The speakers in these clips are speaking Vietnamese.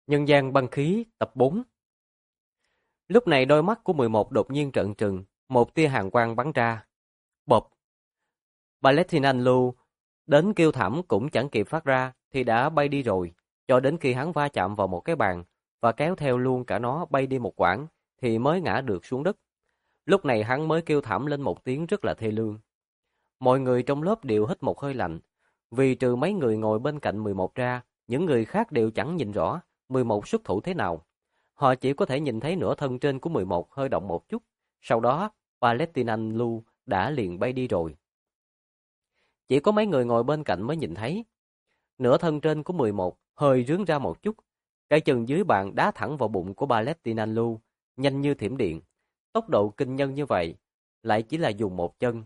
Nhân gian băng khí tập 4. Lúc này đôi mắt của 11 đột nhiên trợn trừng, một tia hàn quang bắn ra. Bộp! Valentino đến kêu thảm cũng chẳng kịp phát ra thì đã bay đi rồi, cho đến khi hắn va chạm vào một cái bàn và kéo theo luôn cả nó bay đi một quãng thì mới ngã được xuống đất. Lúc này hắn mới kêu thảm lên một tiếng rất là thê lương. Mọi người trong lớp đều hít một hơi lạnh, vì trừ mấy người ngồi bên cạnh 11 ra, những người khác đều chẳng nhìn rõ 11 xuất thủ thế nào. Họ chỉ có thể nhìn thấy nửa thân trên của 11 hơi động một chút, sau đó Valentino đã liền bay đi rồi. Chỉ có mấy người ngồi bên cạnh mới nhìn thấy. Nửa thân trên của 11 hơi rướn ra một chút, cái chân dưới bàn đá thẳng vào bụng của Valentino, nhanh như thiểm điện. Tốc độ kinh nhân như vậy, lại chỉ là dùng một chân.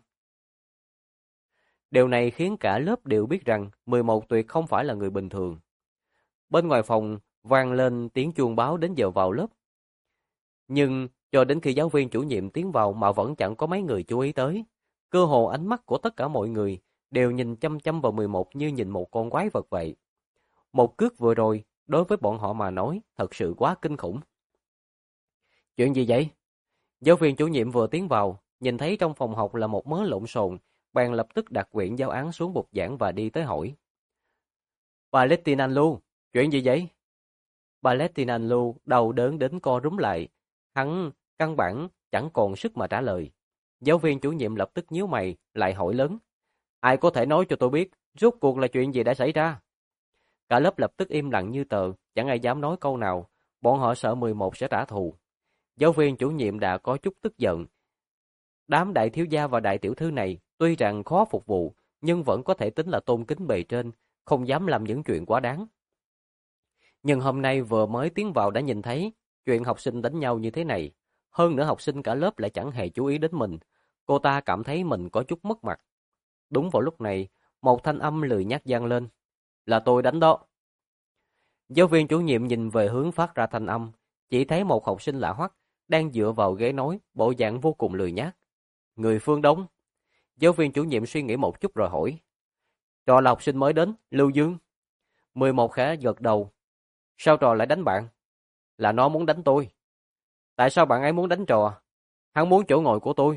Điều này khiến cả lớp đều biết rằng 11 tuyệt không phải là người bình thường. Bên ngoài phòng vang lên tiếng chuông báo đến giờ vào lớp. Nhưng cho đến khi giáo viên chủ nhiệm tiến vào mà vẫn chẳng có mấy người chú ý tới. Cơ hồ ánh mắt của tất cả mọi người đều nhìn chăm chăm vào 11 như nhìn một con quái vật vậy. Một cước vừa rồi, đối với bọn họ mà nói, thật sự quá kinh khủng. Chuyện gì vậy? Giáo viên chủ nhiệm vừa tiến vào, nhìn thấy trong phòng học là một mớ lộn xộn, bèn lập tức đặt quyển giáo án xuống bục giảng và đi tới hỏi. Valentino, chuyện gì vậy? Valentino đầu đớn đến co rúm lại. Hắn căn bản chẳng còn sức mà trả lời. Giáo viên chủ nhiệm lập tức nhíu mày, lại hỏi lớn. Ai có thể nói cho tôi biết, rốt cuộc là chuyện gì đã xảy ra? Cả lớp lập tức im lặng như tờ, chẳng ai dám nói câu nào. Bọn họ sợ 11 sẽ trả thù. Giáo viên chủ nhiệm đã có chút tức giận. Đám đại thiếu gia và đại tiểu thư này tuy rằng khó phục vụ, nhưng vẫn có thể tính là tôn kính bề trên, không dám làm những chuyện quá đáng. Nhưng hôm nay vừa mới tiến vào đã nhìn thấy chuyện học sinh đánh nhau như thế này. Hơn nữa học sinh cả lớp lại chẳng hề chú ý đến mình. Cô ta cảm thấy mình có chút mất mặt. Đúng vào lúc này, một thanh âm lười nhác vang lên. Là tôi đánh đó. Giáo viên chủ nhiệm nhìn về hướng phát ra thanh âm, chỉ thấy một học sinh lạ hoắc đang dựa vào ghế nói, bộ dạng vô cùng lười nhác. Người phương Đông. Giáo viên chủ nhiệm suy nghĩ một chút rồi hỏi. Trò là học sinh mới đến, Lưu Dương. 11 khẽ gật đầu. Sao trò lại đánh bạn? Là nó muốn đánh tôi. Tại sao bạn ấy muốn đánh trò? Hắn muốn chỗ ngồi của tôi.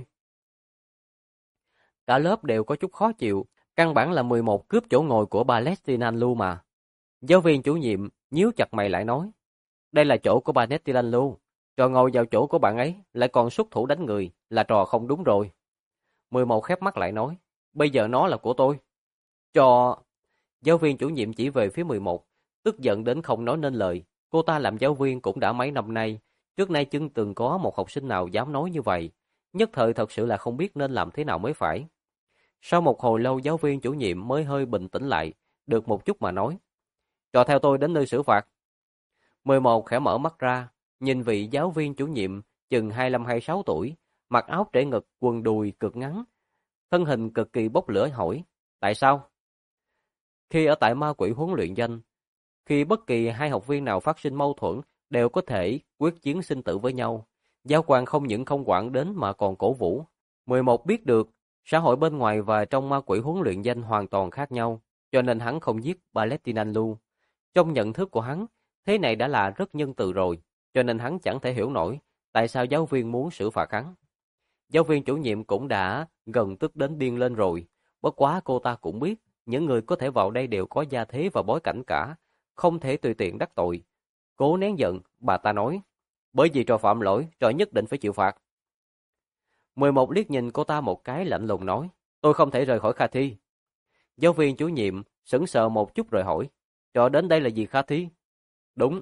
Cả lớp đều có chút khó chịu, căn bản là 11 cướp chỗ ngồi của Valentino mà. Giáo viên chủ nhiệm nhíu chặt mày lại nói. Đây là chỗ của Valentino, trò ngồi vào chỗ của bạn ấy lại còn xuất thủ đánh người, là trò không đúng rồi. 11 khép mắt lại nói. Bây giờ nó là của tôi. Trò... Giáo viên chủ nhiệm chỉ về phía 11, tức giận đến không nói nên lời. Cô ta làm giáo viên cũng đã mấy năm nay, trước nay chưa từng có một học sinh nào dám nói như vậy. Nhất thời thật sự là không biết nên làm thế nào mới phải. Sau một hồi lâu giáo viên chủ nhiệm mới hơi bình tĩnh lại, được một chút mà nói. Trò theo tôi đến nơi xử phạt. 11 khẽ mở mắt ra, nhìn vị giáo viên chủ nhiệm chừng 25-26 tuổi, mặc áo trễ ngực, quần đùi cực ngắn, thân hình cực kỳ bốc lửa hỏi. Tại sao? Khi ở tại ma quỷ huấn luyện doanh, khi bất kỳ hai học viên nào phát sinh mâu thuẫn đều có thể quyết chiến sinh tử với nhau. Giáo quan không những không quản đến mà còn cổ vũ. 11 biết được, xã hội bên ngoài và trong ma quỷ huấn luyện doanh hoàn toàn khác nhau, cho nên hắn không giết Valentino. Trong nhận thức của hắn, thế này đã là rất nhân từ rồi, cho nên hắn chẳng thể hiểu nổi tại sao giáo viên muốn xử phạt hắn. Giáo viên chủ nhiệm cũng đã gần tức đến điên lên rồi, bất quá cô ta cũng biết, những người có thể vào đây đều có gia thế và bối cảnh cả, không thể tùy tiện đắc tội. Cố nén giận, bà ta nói, bởi vì trò phạm lỗi, trò nhất định phải chịu phạt. 11 liếc nhìn cô ta một cái lạnh lùng nói, tôi không thể rời khỏi Kha Thi. Giáo viên chủ nhiệm sững sờ một chút rồi hỏi, trò đến đây là gì Kha Thi? Đúng.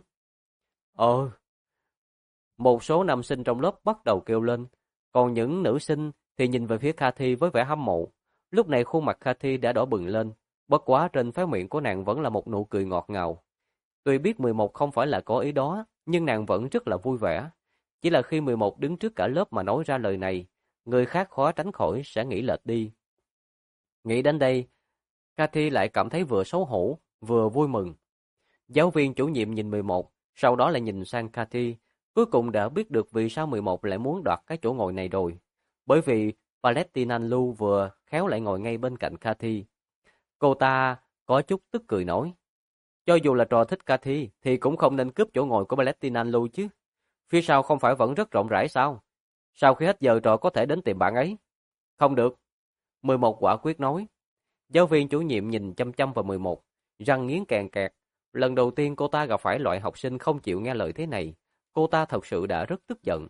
Một số nam sinh trong lớp bắt đầu kêu lên, còn những nữ sinh thì nhìn về phía Kha Thi với vẻ hâm mộ. Lúc này khuôn mặt Kha Thi đã đỏ bừng lên, bất quá trên khóe miệng của nàng vẫn là một nụ cười ngọt ngào. Tuy biết 11 không phải là có ý đó, nhưng nàng vẫn rất là vui vẻ. Chỉ là khi 11 đứng trước cả lớp mà nói ra lời này, người khác khó tránh khỏi sẽ nghĩ lệch đi. Nghĩ đến đây, Cathy lại cảm thấy vừa xấu hổ, vừa vui mừng. Giáo viên chủ nhiệm nhìn 11, sau đó lại nhìn sang Cathy, cuối cùng đã biết được vì sao 11 lại muốn đoạt cái chỗ ngồi này rồi. Bởi vì Valentino vừa khéo lại ngồi ngay bên cạnh Cathy. Cô ta có chút tức cười nói, Cho dù là trò thích Cathy thì cũng không nên cướp chỗ ngồi của Valentine luôn chứ. Phía sau không phải vẫn rất rộng rãi sao? Sau khi hết giờ trò có thể đến tìm bạn ấy. Không được. 11 quả quyết nói. Giáo viên chủ nhiệm nhìn chăm chăm vào 11, răng nghiến kèn kẹt. Lần đầu tiên cô ta gặp phải loại học sinh không chịu nghe lời thế này. Cô ta thật sự đã rất tức giận.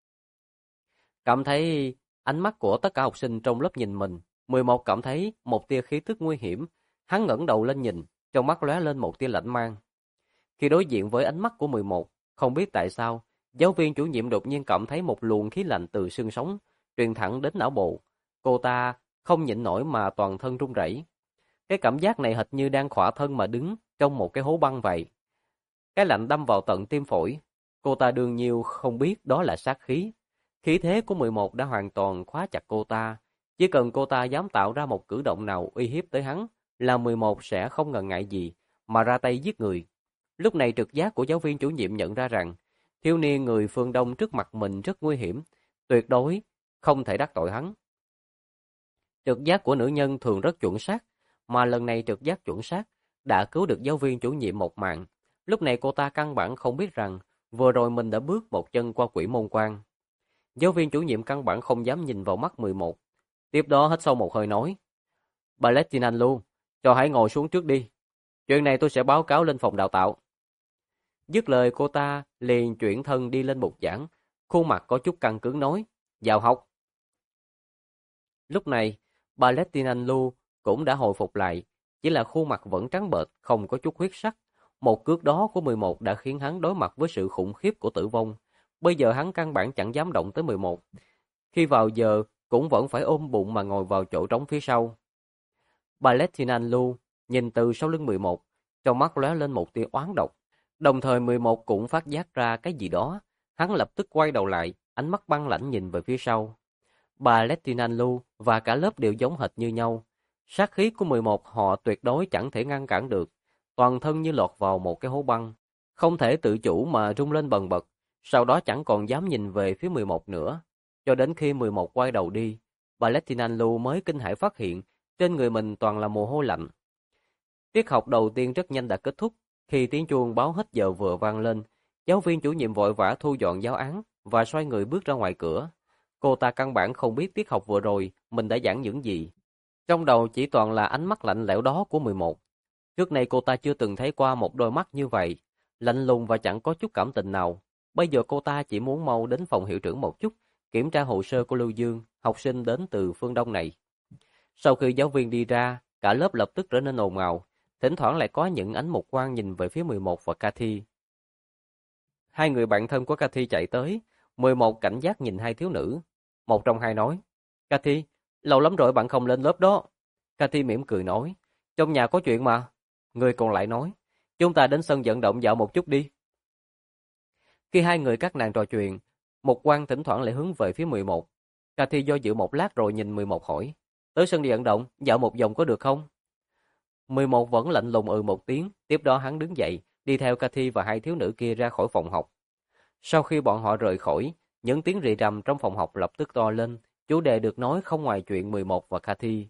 Cảm thấy ánh mắt của tất cả học sinh trong lớp nhìn mình. 11 cảm thấy một tia khí tức nguy hiểm. Hắn ngẩng đầu lên nhìn, trong mắt lóe lên một tia lạnh mang. Khi đối diện với ánh mắt của 11, không biết tại sao, giáo viên chủ nhiệm đột nhiên cảm thấy một luồng khí lạnh từ xương sống, truyền thẳng đến não bộ. Cô ta không nhịn nổi mà toàn thân run rẩy. Cái cảm giác này hệt như đang khỏa thân mà đứng trong một cái hố băng vậy. Cái lạnh đâm vào tận tim phổi. Cô ta đương nhiên không biết đó là sát khí. Khí thế của 11 đã hoàn toàn khóa chặt cô ta. Chỉ cần cô ta dám tạo ra một cử động nào uy hiếp tới hắn, là 11 sẽ không ngần ngại gì mà ra tay giết người. Lúc này trực giác của giáo viên chủ nhiệm nhận ra rằng thiếu niên người phương Đông trước mặt mình rất nguy hiểm, tuyệt đối không thể đắc tội hắn. Trực giác của nữ nhân thường rất chuẩn xác, mà lần này trực giác chuẩn xác đã cứu được giáo viên chủ nhiệm một mạng. Lúc này cô ta căn bản không biết rằng vừa rồi mình đã bước một chân qua quỷ môn quan. Giáo viên chủ nhiệm căn bản không dám nhìn vào mắt 11. Tiếp đó hít sâu một hơi nói: "Bà Lettinan luôn, cho hãy ngồi xuống trước đi. Chuyện này tôi sẽ báo cáo lên phòng đào tạo." Dứt lời cô ta liền chuyển thân đi lên bục giảng, khuôn mặt có chút căng cứng nói: "Vào học." Lúc này, bà Lettinan Lu cũng đã hồi phục lại, chỉ là khuôn mặt vẫn trắng bệch, không có chút huyết sắc. Một cước đó của 11 đã khiến hắn đối mặt với sự khủng khiếp của tử vong. Bây giờ hắn căn bản chẳng dám động tới 11. Khi vào giờ, cũng vẫn phải ôm bụng mà ngồi vào chỗ trống phía sau. Bà Lettinan Lu nhìn từ sau lưng 11, trong mắt lóe lên một tia oán độc. Đồng thời 11 cũng phát giác ra cái gì đó. Hắn lập tức quay đầu lại, ánh mắt băng lãnh nhìn về phía sau. Bà Lettinan Lu và cả lớp đều giống hệt như nhau. Sát khí của 11 họ tuyệt đối chẳng thể ngăn cản được. Toàn thân như lọt vào một cái hố băng. Không thể tự chủ mà rung lên bần bật. Sau đó chẳng còn dám nhìn về phía 11 nữa. Cho đến khi 11 quay đầu đi, bà Lettinan Lu mới kinh hãi phát hiện trên người mình toàn là mồ hôi lạnh. Tiết học đầu tiên rất nhanh đã kết thúc. Khi tiếng chuông báo hết giờ vừa vang lên, giáo viên chủ nhiệm vội vã thu dọn giáo án và xoay người bước ra ngoài cửa. Cô ta căn bản không biết tiết học vừa rồi mình đã giảng những gì. Trong đầu chỉ toàn là ánh mắt lạnh lẽo đó của 11. Trước đây cô ta chưa từng thấy qua một đôi mắt như vậy, lạnh lùng và chẳng có chút cảm tình nào. Bây giờ cô ta chỉ muốn mau đến phòng hiệu trưởng một chút, kiểm tra hồ sơ của Lưu Dương, học sinh đến từ phương Đông này. Sau khi giáo viên đi ra, cả lớp lập tức trở nên ồn ào, thỉnh thoảng lại có những ánh mục quang nhìn về phía 11 và Cathy. Hai người bạn thân của Cathy chạy tới, 11 cảnh giác nhìn hai thiếu nữ. Một trong hai nói: "Cathy, lâu lắm rồi bạn không lên lớp đó." Cathy mỉm cười nói: "Trong nhà có chuyện mà." Người còn lại nói: "Chúng ta đến sân vận động dạo một chút đi." Khi hai người các nàng trò chuyện, một quan thỉnh thoảng lại hướng về phía 11. Cathy do dự một lát rồi nhìn 11 hỏi: "Tới sân đi vận động, dạo một vòng có được không?" 11 vẫn lạnh lùng một tiếng, tiếp đó hắn đứng dậy, đi theo Cathy và hai thiếu nữ kia ra khỏi phòng học. Sau khi bọn họ rời khỏi, những tiếng rì rầm trong phòng học lập tức to lên, chủ đề được nói không ngoài chuyện 11 và Cathy.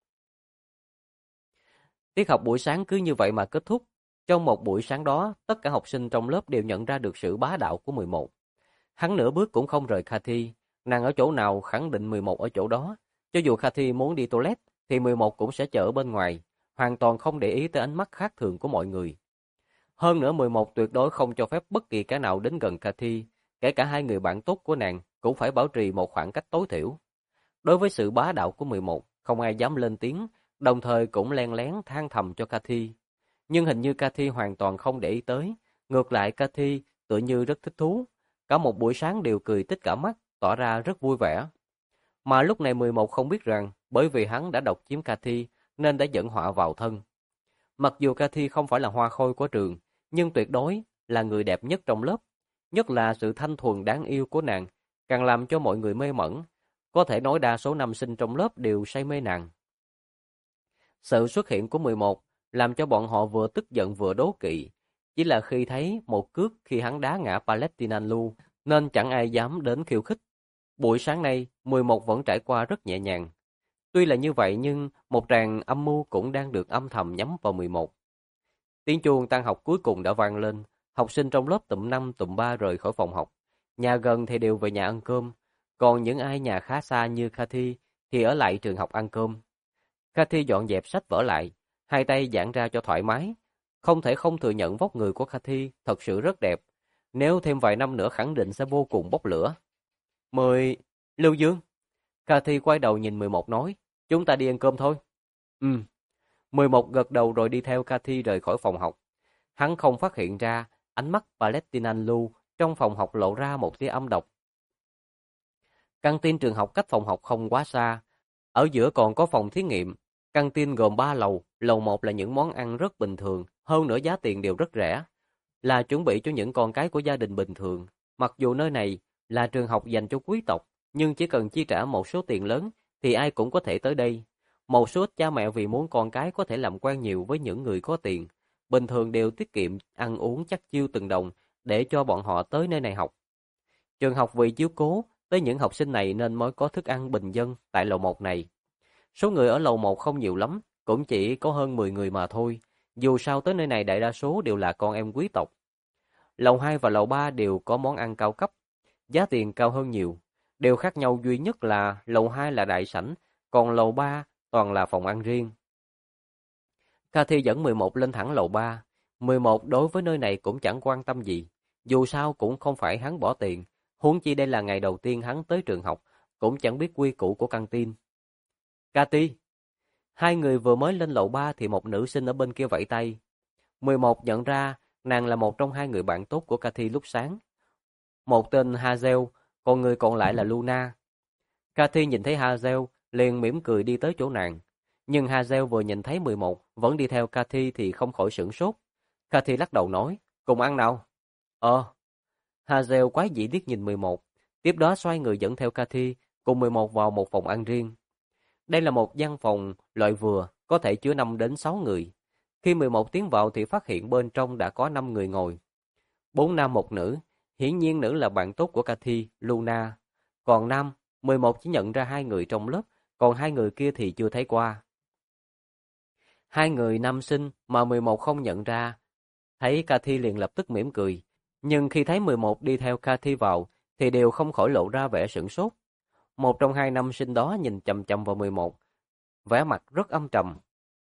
Tiết học buổi sáng cứ như vậy mà kết thúc. Trong một buổi sáng đó, tất cả học sinh trong lớp đều nhận ra được sự bá đạo của 11. Hắn nửa bước cũng không rời Cathy, nàng ở chỗ nào khẳng định 11 ở chỗ đó. Cho dù Cathy muốn đi toilet, thì 11 cũng sẽ chờ ở bên ngoài, hoàn toàn không để ý tới ánh mắt khác thường của mọi người. Hơn nữa 11 tuyệt đối không cho phép bất kỳ kẻ nào đến gần Cathy, kể cả hai người bạn tốt của nàng cũng phải bảo trì một khoảng cách tối thiểu. Đối với sự bá đạo của 11, không ai dám lên tiếng, đồng thời cũng len lén than thầm cho Cathy. Nhưng hình như Cathy hoàn toàn không để ý tới, ngược lại Cathy tựa như rất thích thú, cả một buổi sáng đều cười tít cả mắt, tỏ ra rất vui vẻ. Mà lúc này 11 không biết rằng, bởi vì hắn đã độc chiếm Cathy nên đã dẫn họa vào thân. Mặc dù Cathy không phải là hoa khôi của trường, nhưng tuyệt đối là người đẹp nhất trong lớp, nhất là sự thanh thuần đáng yêu của nàng, càng làm cho mọi người mê mẩn. Có thể nói đa số nam sinh trong lớp đều say mê nàng. Sự xuất hiện của 11 làm cho bọn họ vừa tức giận vừa đố kỵ. Chỉ là khi thấy một cước khi hắn đá ngã Palestinian Lu, nên chẳng ai dám đến khiêu khích. Buổi sáng nay, 11 vẫn trải qua rất nhẹ nhàng. Tuy là như vậy nhưng một tràng âm mưu cũng đang được âm thầm nhắm vào 11. Tiếng chuông tan học cuối cùng đã vang lên, học sinh trong lớp tụm 5 tụm 3 rời khỏi phòng học. Nhà gần thì đều về nhà ăn cơm, còn những ai nhà khá xa như Cathy thì ở lại trường học ăn cơm. Cathy dọn dẹp sách vở lại, hai tay giãn ra cho thoải mái. Không thể không thừa nhận vóc người của Cathy thật sự rất đẹp. Nếu thêm vài năm nữa khẳng định sẽ vô cùng bốc lửa. Lưu Dương. Cathy quay đầu nhìn 11 nói, chúng ta đi ăn cơm thôi. 11 gật đầu rồi đi theo Cathy rời khỏi phòng học. Hắn không phát hiện ra ánh mắt Palestinian Lu trong phòng học lộ ra một tia âm độc. Căng tin trường học cách phòng học không quá xa. Ở giữa còn có phòng thí nghiệm. Căng tin gồm 3 lầu. Lầu 1 là những món ăn rất bình thường, hơn nữa giá tiền đều rất rẻ. Là chuẩn bị cho những con cái của gia đình bình thường. Mặc dù nơi này là trường học dành cho quý tộc, nhưng chỉ cần chi trả một số tiền lớn thì ai cũng có thể tới đây. Một số cha mẹ vì muốn con cái có thể làm quen nhiều với những người có tiền, bình thường đều tiết kiệm ăn uống chắc chiêu từng đồng để cho bọn họ tới nơi này học. Trường học vì chiếu cố tới những học sinh này nên mới có thức ăn bình dân tại lầu 1 này. Số người ở lầu 1 không nhiều lắm, cũng chỉ có hơn 10 người mà thôi. Dù sao tới nơi này đại đa số đều là con em quý tộc. Lầu 2 và lầu 3 đều có món ăn cao cấp, giá tiền cao hơn nhiều. Điều khác nhau duy nhất là lầu 2 là đại sảnh, còn lầu 3 toàn là phòng ăn riêng. Cathy dẫn 11 lên thẳng lầu 3. 11 đối với nơi này cũng chẳng quan tâm gì. Dù sao cũng không phải hắn bỏ tiền. Huống chi đây là ngày đầu tiên hắn tới trường học, cũng chẳng biết quy củ của căng tin. Cathy. Hai người vừa mới lên lầu 3 thì một nữ sinh ở bên kia vẫy tay. 11 nhận ra nàng là một trong hai người bạn tốt của Cathy lúc sáng. Một tên Hazel, còn người còn lại là Luna. Cathy nhìn thấy Hazel, liền mỉm cười đi tới chỗ nàng. Nhưng Hazel vừa nhìn thấy 11 vẫn đi theo Cathy thì không khỏi sửng sốt. Cathy lắc đầu nói, cùng ăn nào. Hazel quái dị liếc nhìn 11, tiếp đó xoay người dẫn theo Cathy cùng 11 vào một phòng ăn riêng. Đây là một gian phòng loại vừa, có thể chứa 5 đến 6 người. Khi 11 tiến vào thì phát hiện bên trong đã có 5 người ngồi. 4 nam một nữ, hiển nhiên nữ là bạn tốt của Cathy, Luna. Còn nam, 11 chỉ nhận ra 2 người trong lớp, còn 2 người kia thì chưa thấy qua. 2 người nam sinh mà 11 không nhận ra. Thấy Cathy liền lập tức mỉm cười. Nhưng khi thấy 11 đi theo Cathy vào, thì đều không khỏi lộ ra vẻ sửng sốt. Một trong 2 nam sinh đó nhìn chằm chằm vào 11, vẻ mặt rất âm trầm.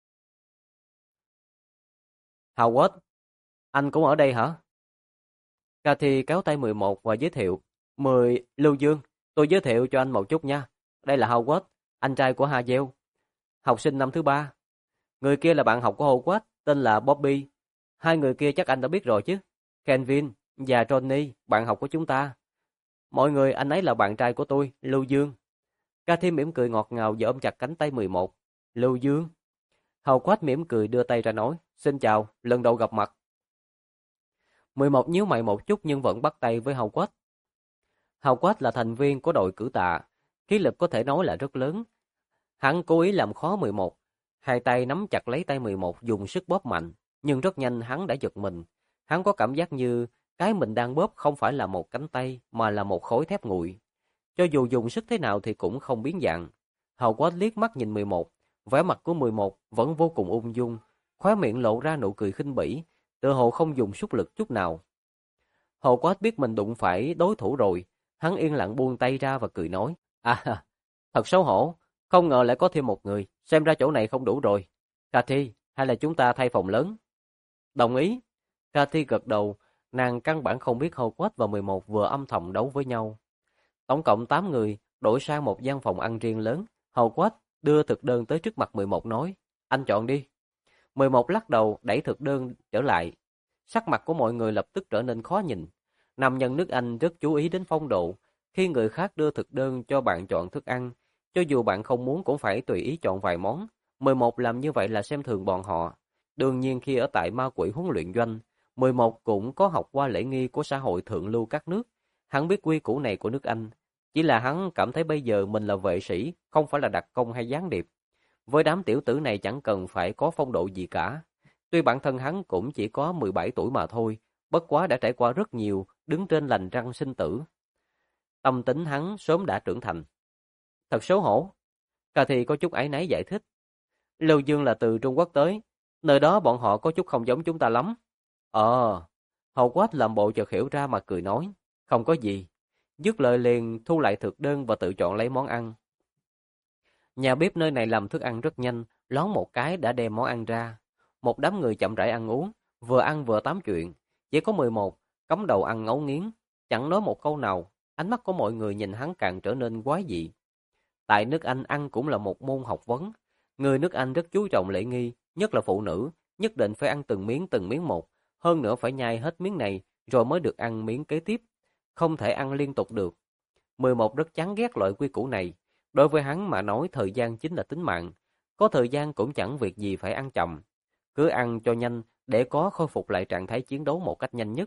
Howard, anh cũng ở đây hả? Cathy kéo tay 11 và giới thiệu. Lưu Dương, tôi giới thiệu cho anh một chút nha. Đây là Howard, anh trai của Hazel, học sinh năm thứ 3. Người kia là bạn học của Howard, tên là Bobby. 2 người kia chắc anh đã biết rồi chứ. Kevin và Johnny, bạn học của chúng ta. Mọi người, anh ấy là bạn trai của tôi, Lưu Dương. Cathy mỉm cười ngọt ngào và ôm chặt cánh tay 11. Lưu Dương. Howard mỉm cười đưa tay ra nói, xin chào, lần đầu gặp mặt. 11 nhíu mày một chút nhưng vẫn bắt tay với Howard. Howard là thành viên của đội cử tạ, khí lực có thể nói là rất lớn. Hắn cố ý làm khó 11, hai tay nắm chặt lấy tay 11 dùng sức bóp mạnh, nhưng rất nhanh hắn đã giật mình. Hắn có cảm giác như cái mình đang bóp không phải là một cánh tay mà là một khối thép nguội. Cho dù dùng sức thế nào thì cũng không biến dạng. Howard liếc mắt nhìn 11, vẻ mặt của 11 vẫn vô cùng ung dung, khóe miệng lộ ra nụ cười khinh bỉ, tựa hồ không dùng sức lực chút nào. Howard biết mình đụng phải đối thủ rồi, hắn yên lặng buông tay ra và cười nói, thật xấu hổ, không ngờ lại có thêm một người, xem ra chỗ này không đủ rồi. Cathy, hay là chúng ta thay phòng lớn? Đồng ý. Cathy gật đầu, nàng căn bản không biết Howard và 11 vừa âm thầm đấu với nhau. Tổng cộng 8 người, đổi sang một gian phòng ăn riêng lớn. Howard đưa thực đơn tới trước mặt 11 nói, anh chọn đi. 11 lắc đầu đẩy thực đơn trở lại. Sắc mặt của mọi người lập tức trở nên khó nhìn. Nam nhân nước Anh rất chú ý đến phong độ. Khi người khác đưa thực đơn cho bạn chọn thức ăn, cho dù bạn không muốn cũng phải tùy ý chọn vài món. 11 làm như vậy là xem thường bọn họ. Đương nhiên khi ở tại ma quỷ huấn luyện doanh, 11 cũng có học qua lễ nghi của xã hội thượng lưu các nước. Hắn biết quy củ này của nước Anh. Chỉ là hắn cảm thấy bây giờ mình là vệ sĩ, không phải là đặc công hay gián điệp. Với đám tiểu tử này chẳng cần phải có phong độ gì cả. Tuy bản thân hắn cũng chỉ có 17 tuổi mà thôi, bất quá đã trải qua rất nhiều, đứng trên lành răng sinh tử. Tâm tính hắn sớm đã trưởng thành. Thật xấu hổ. Cathy có chút áy náy giải thích. Lưu Dương là từ Trung Quốc tới, Nơi đó bọn họ có chút không giống chúng ta lắm. Ờ, Hầu Quát làm bộ chợt hiểu ra mà cười nói, không có gì. Dứt lời liền thu lại thực đơn và tự chọn lấy món ăn. Nhà bếp nơi này làm thức ăn rất nhanh, lón một cái đã đem món ăn ra. Một đám người chậm rãi ăn vừa tám chuyện. Chỉ có 11, cắm đầu ăn ngấu nghiến, chẳng nói một câu nào. Ánh mắt của mọi người nhìn hắn càng trở nên quái dị. Tại nước Anh ăn cũng là một môn học vấn. Người nước Anh rất chú trọng lễ nghi, nhất là phụ nữ, nhất định phải ăn từng miếng một. Hơn nữa phải nhai hết miếng này rồi mới được ăn miếng kế tiếp. Không thể ăn liên tục được. 11 rất chán ghét loại quy củ này. Đối với hắn mà nói thời gian chính là tính mạng. Có thời gian cũng chẳng việc gì phải ăn chậm. Cứ ăn cho nhanh để có khôi phục lại trạng thái chiến đấu một cách nhanh nhất.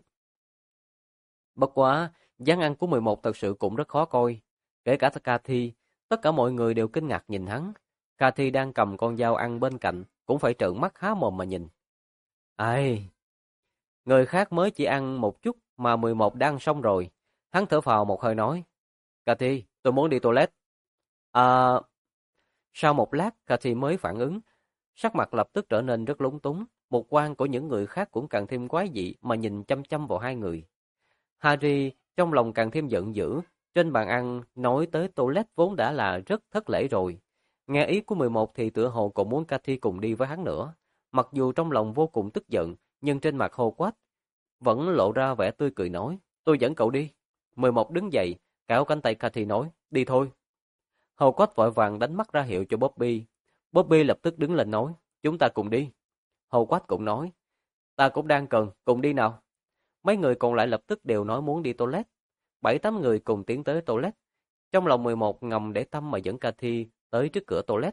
Bất quá, dáng ăn của 11 thật sự cũng rất khó coi. Kể cả Cathy, tất cả mọi người đều kinh ngạc nhìn hắn. Cathy đang cầm con dao ăn bên cạnh, cũng phải trợn mắt há mồm mà nhìn. Ai... Người khác mới chỉ ăn một chút mà 11 đã ăn xong rồi. Hắn thở phào một hơi nói. Cathy, tôi muốn đi toilet. À... Sau một lát, Cathy mới phản ứng. Sắc mặt lập tức trở nên rất lúng túng. Một quan của những người khác cũng càng thêm quái dị mà nhìn chăm chăm vào hai người. Harry trong lòng càng thêm giận dữ. Trên bàn ăn nói tới toilet vốn đã là rất thất lễ rồi. Nghe ý của 11 thì tựa hồ còn muốn Cathy cùng đi với hắn nữa. Mặc dù trong lòng vô cùng tức giận, nhưng trên mặt Hogwarts vẫn lộ ra vẻ tươi cười nói, tôi dẫn cậu đi. 11 đứng dậy, kéo cánh tay Cathy nói, đi thôi. Hogwarts vội vàng đánh mắt ra hiệu cho Bobby. Bobby lập tức đứng lên nói, chúng ta cùng đi. Hogwarts cũng nói, ta cũng đang cần, cùng đi nào. Mấy người còn lại lập tức đều nói muốn đi toilet. 7-8 người cùng tiến tới toilet. Trong lòng 11 ngầm để tâm mà dẫn Cathy tới trước cửa toilet.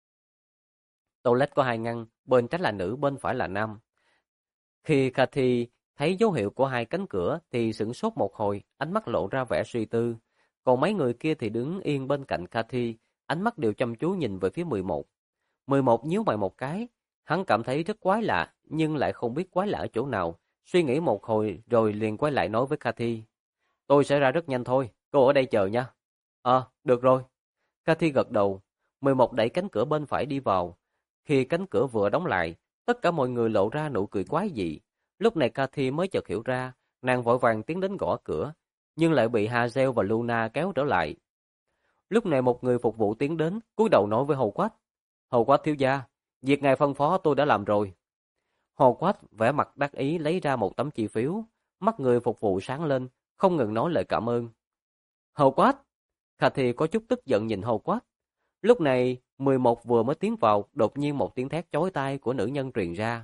Toilet có hai ngăn, bên trái là nữ, bên phải là nam. Khi Cathy thấy dấu hiệu của hai cánh cửa thì sửng sốt một hồi, ánh mắt lộ ra vẻ suy tư. Còn mấy người kia thì đứng yên bên cạnh Cathy, ánh mắt đều chăm chú nhìn về phía 11. 11 nhíu mày một cái, hắn cảm thấy rất quái lạ, nhưng lại không biết quái lạ ở chỗ nào. Suy nghĩ một hồi rồi liền quay lại nói với Cathy. Tôi sẽ ra rất nhanh thôi, cô ở đây chờ nha. Được rồi. Cathy gật đầu. 11 đẩy cánh cửa bên phải đi vào. Khi cánh cửa vừa đóng lại, tất cả mọi người lộ ra nụ cười quái dị. Lúc này Cathy mới chợt hiểu ra, nàng vội vàng tiến đến gõ cửa, nhưng lại bị Hazel và Luna kéo trở lại. Lúc này một người phục vụ tiến đến, cúi đầu nói với Hogwarts. Hogwarts thiếu gia, việc ngài phân phó tôi đã làm rồi. Hogwarts vẻ mặt đắc ý lấy ra một tấm chi phiếu, mắt người phục vụ sáng lên, không ngừng nói lời cảm ơn. Hogwarts! Cathy có chút tức giận nhìn Hogwarts. Lúc này, 11 vừa mới tiến vào, đột nhiên một tiếng thét chói tai của nữ nhân truyền ra.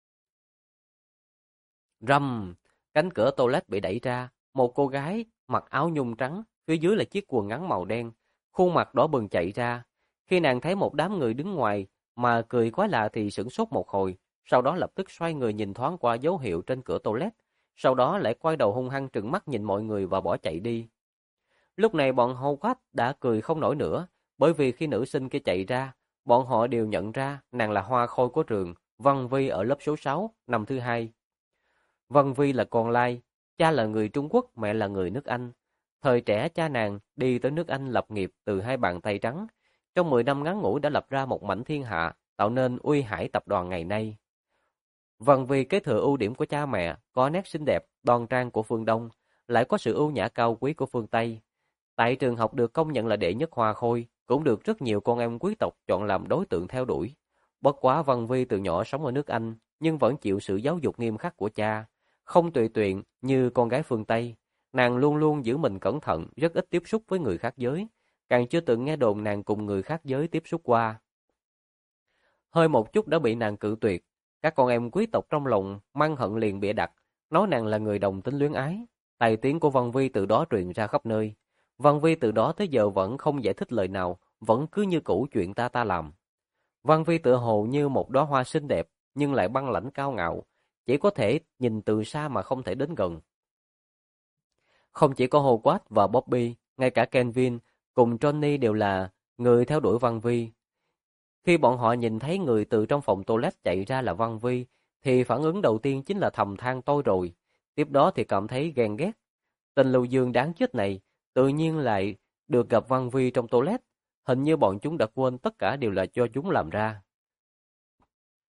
Rầm! Cánh cửa toilet bị đẩy ra, một cô gái mặc áo nhung trắng, phía dưới là chiếc quần ngắn màu đen, khuôn mặt đỏ bừng chạy ra. Khi nàng thấy một đám người đứng ngoài mà cười quái lạ thì sửng sốt một hồi, sau đó lập tức xoay người nhìn thoáng qua dấu hiệu trên cửa toilet, sau đó lại quay đầu hung hăng trừng mắt nhìn mọi người và bỏ chạy đi. Lúc này bọn Hogwarts đã cười không nổi nữa, bởi vì khi nữ sinh kia chạy ra, bọn họ đều nhận ra nàng là hoa khôi của trường, Văn Vi ở lớp số 6, năm thứ hai. Văn Vi là con lai, cha là người Trung Quốc, mẹ là người nước Anh. Thời trẻ cha nàng đi tới nước Anh lập nghiệp từ hai bàn tay trắng. Trong 10 năm ngắn ngủi đã lập ra một mảnh thiên hạ, tạo nên Uy Hải tập đoàn ngày nay. Văn Vi kế thừa ưu điểm của cha mẹ, có nét xinh đẹp, đoan trang của phương Đông, lại có sự ưu nhã cao quý của phương Tây. Tại trường học được công nhận là đệ nhất hoa khôi, cũng được rất nhiều con em quý tộc chọn làm đối tượng theo đuổi. Bất quá Văn Vi từ nhỏ sống ở nước Anh, nhưng vẫn chịu sự giáo dục nghiêm khắc của cha. Không tùy tiện như con gái phương Tây, nàng luôn luôn giữ mình cẩn thận, rất ít tiếp xúc với người khác giới. Càng chưa từng nghe đồn nàng cùng người khác giới tiếp xúc qua. Hơi một chút đã bị nàng cự tuyệt. Các con em quý tộc trong lòng mang hận liền bịa đặt, nói nàng là người đồng tính luyến ái. Tài tiếng của Văn Vi từ đó truyền ra khắp nơi. Văn Vi từ đó tới giờ vẫn không giải thích lời nào, vẫn cứ như cũ chuyện ta làm. Văn Vi tựa hồ như một đóa hoa xinh đẹp, nhưng lại băng lãnh cao ngạo, chỉ có thể nhìn từ xa mà không thể đến gần. Không chỉ có Hogwarts và Bobby, ngay cả Kenvin cùng Johnny đều là người theo đuổi Văn Vi. Khi bọn họ nhìn thấy người từ trong phòng toilet chạy ra là Văn Vi, thì phản ứng đầu tiên chính là thầm than tôi rồi. Tiếp đó thì cảm thấy ghen ghét. Tên Lưu Dương đáng chết này, tự nhiên lại được gặp Văn Vi trong toilet. Hình như bọn chúng đã quên tất cả đều là do chúng làm ra.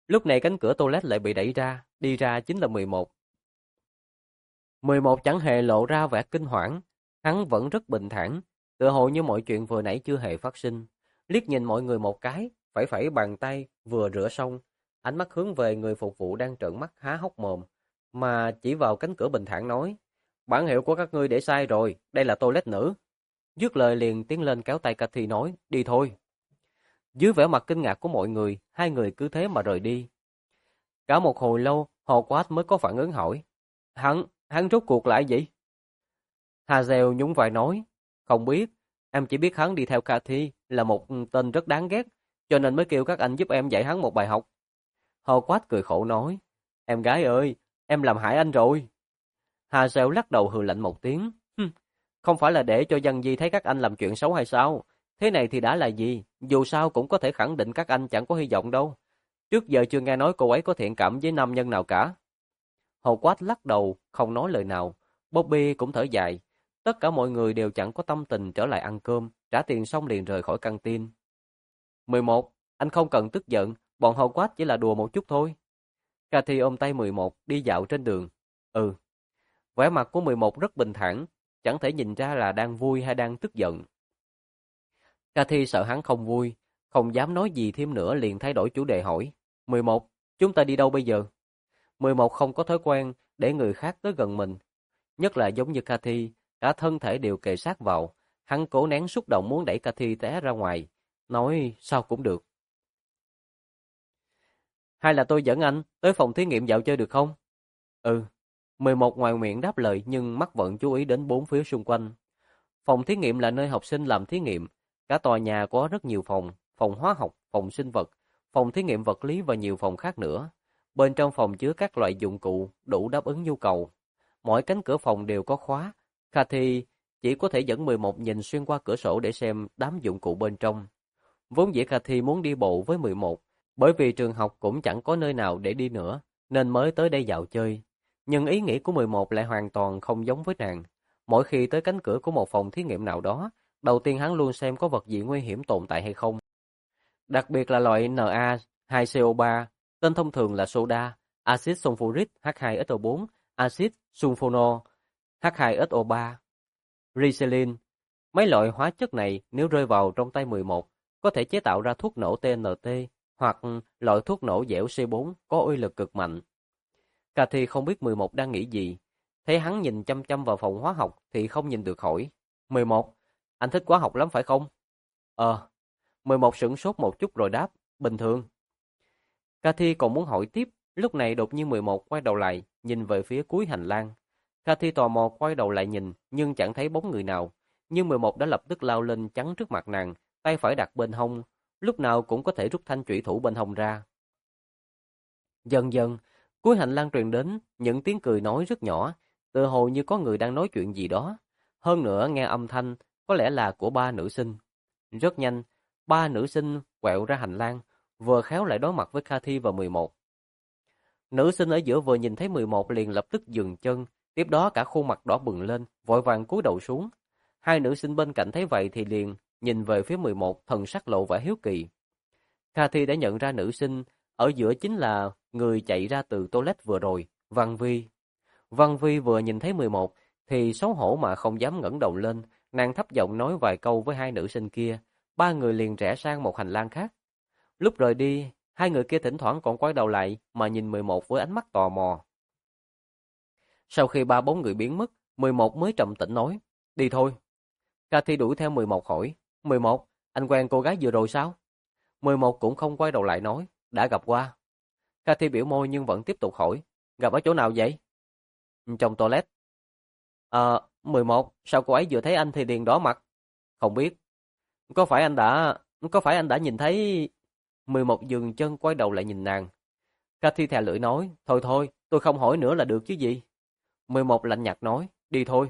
Lúc này cánh cửa toilet lại bị đẩy ra, đi ra chính là 11. 11 chẳng hề lộ ra vẻ kinh hoảng, hắn vẫn rất bình thản, tựa hồ như mọi chuyện vừa nãy chưa hề phát sinh. Liếc nhìn mọi người một cái, phẩy phẩy bàn tay, vừa rửa xong, ánh mắt hướng về người phục vụ đang trợn mắt há hốc mồm, mà chỉ vào cánh cửa bình thản nói: "Bản hiệu của các ngươi để sai rồi, đây là toilet nữ." Dứt lời liền tiến lên kéo tay Cathy nói: "Đi thôi." Dưới vẻ mặt kinh ngạc của mọi người, hai người cứ thế mà rời đi. Cả một hồi lâu, Howard mới có phản ứng hỏi: Hắn rốt cuộc lại gì?" Hazel nhún vai nói: "Không biết, em chỉ biết hắn đi theo Cathy là một tên rất đáng ghét, cho nên mới kêu các anh giúp em dạy hắn một bài học." Howard cười khổ nói: "Em gái ơi, em làm hại anh rồi." Hazel lắc đầu hừ lạnh một tiếng: Không phải là để cho dân di thấy các anh làm chuyện xấu hay sao? Thế này thì đã là gì? Dù sao cũng có thể khẳng định các anh chẳng có hy vọng đâu. Trước giờ chưa nghe nói cô ấy có thiện cảm với nam nhân nào cả." Howard lắc đầu, không nói lời nào. Bobby cũng thở dài. Tất cả mọi người đều chẳng có tâm tình trở lại ăn cơm, trả tiền xong liền rời khỏi căng tin. 11, anh không cần tức giận, bọn Howard chỉ là đùa một chút thôi. Cathy ôm tay 11, đi dạo trên đường. Ừ. Vẻ mặt của 11 rất bình thản, chẳng thể nhìn ra là đang vui hay đang tức giận. Cathy sợ hắn không vui, không dám nói gì thêm nữa liền thay đổi chủ đề hỏi: 11, chúng ta đi đâu bây giờ? 11 không có thói quen để người khác tới gần mình, nhất là giống như Cathy, cả thân thể đều kề sát vào. Hắn cố nén xúc động muốn đẩy Cathy té ra ngoài, nói sao cũng được. Hay là tôi dẫn anh tới phòng thí nghiệm dạo chơi được không? Ừ. 11 ngoài miệng đáp lời nhưng mắt vẫn chú ý đến bốn phía xung quanh. Phòng thí nghiệm là nơi học sinh làm thí nghiệm. Cả tòa nhà có rất nhiều phòng, phòng hóa học, phòng sinh vật, phòng thí nghiệm vật lý và nhiều phòng khác nữa. Bên trong phòng chứa các loại dụng cụ đủ đáp ứng nhu cầu. Mỗi cánh cửa phòng đều có khóa. Cathy chỉ có thể dẫn 11 nhìn xuyên qua cửa sổ để xem đám dụng cụ bên trong. Vốn dĩ Cathy muốn đi bộ với 11, bởi vì trường học cũng chẳng có nơi nào để đi nữa, nên mới tới đây dạo chơi. Nhưng ý nghĩ của 11 lại hoàn toàn không giống với nàng. Mỗi khi tới cánh cửa của một phòng thí nghiệm nào đó, đầu tiên hắn luôn xem có vật gì nguy hiểm tồn tại hay không. Đặc biệt là loại Na2CO3, tên thông thường là soda, axit sulfuric H2SO4, axit sulfono H2SO3, Ritalin. Mấy loại hóa chất này nếu rơi vào trong tay 11, có thể chế tạo ra thuốc nổ TNT hoặc loại thuốc nổ dẻo C4 có uy lực cực mạnh. Cathy không biết 11 đang nghĩ gì. Thấy hắn nhìn chăm chăm vào phòng hóa học thì không nhìn được hỏi: 11, anh thích hóa học lắm phải không? 11 sửng sốt một chút rồi đáp: bình thường. Cathy còn muốn hỏi tiếp, lúc này đột nhiên 11 quay đầu lại, nhìn về phía cuối hành lang. Cathy tò mò quay đầu lại nhìn, nhưng chẳng thấy bóng người nào. Nhưng 11 đã lập tức lao lên chắn trước mặt nàng, tay phải đặt bên hông, lúc nào cũng có thể rút thanh chủy thủ bên hông ra. Dần dần, cuối hành lang truyền đến những tiếng cười nói rất nhỏ, tựa hồ như có người đang nói chuyện gì đó. Hơn nữa nghe âm thanh, có lẽ là của ba nữ sinh. Rất nhanh, ba nữ sinh quẹo ra hành lang, vừa khéo lại đối mặt với Cathy và 11. Nữ sinh ở giữa vừa nhìn thấy 11 liền lập tức dừng chân, tiếp đó cả khuôn mặt đỏ bừng lên, vội vàng cúi đầu xuống. Hai nữ sinh bên cạnh thấy vậy thì liền nhìn về phía 11, thần sắc lộ vẻ hiếu kỳ. Cathy đã nhận ra nữ sinh ở giữa chính là người chạy ra từ toilet vừa rồi, Văn Vi. Văn Vi vừa nhìn thấy 11 thì xấu hổ mà không dám ngẩng đầu lên, nàng thấp giọng nói vài câu với hai nữ sinh kia, ba người liền rẽ sang một hành lang khác. Lúc rời đi, hai người kia thỉnh thoảng còn quay đầu lại mà nhìn 11 với ánh mắt tò mò. Sau khi ba bốn người biến mất, 11 mới trầm tĩnh nói: đi thôi. Cathy đuổi theo 11 hỏi: 11, anh quen cô gái vừa rồi sao? 11 cũng không quay đầu lại nói: đã gặp qua. Cathy biểu môi nhưng vẫn tiếp tục hỏi: gặp ở chỗ nào vậy? Trong toilet. 11, sao cô ấy vừa thấy anh thì liền đỏ mặt? Không biết. Có phải anh đã nhìn thấy... 11 dừng chân quay đầu lại nhìn nàng. Cathy thè lưỡi nói: thôi thôi, tôi không hỏi nữa là được chứ gì. 11 lạnh nhạt nói: đi thôi.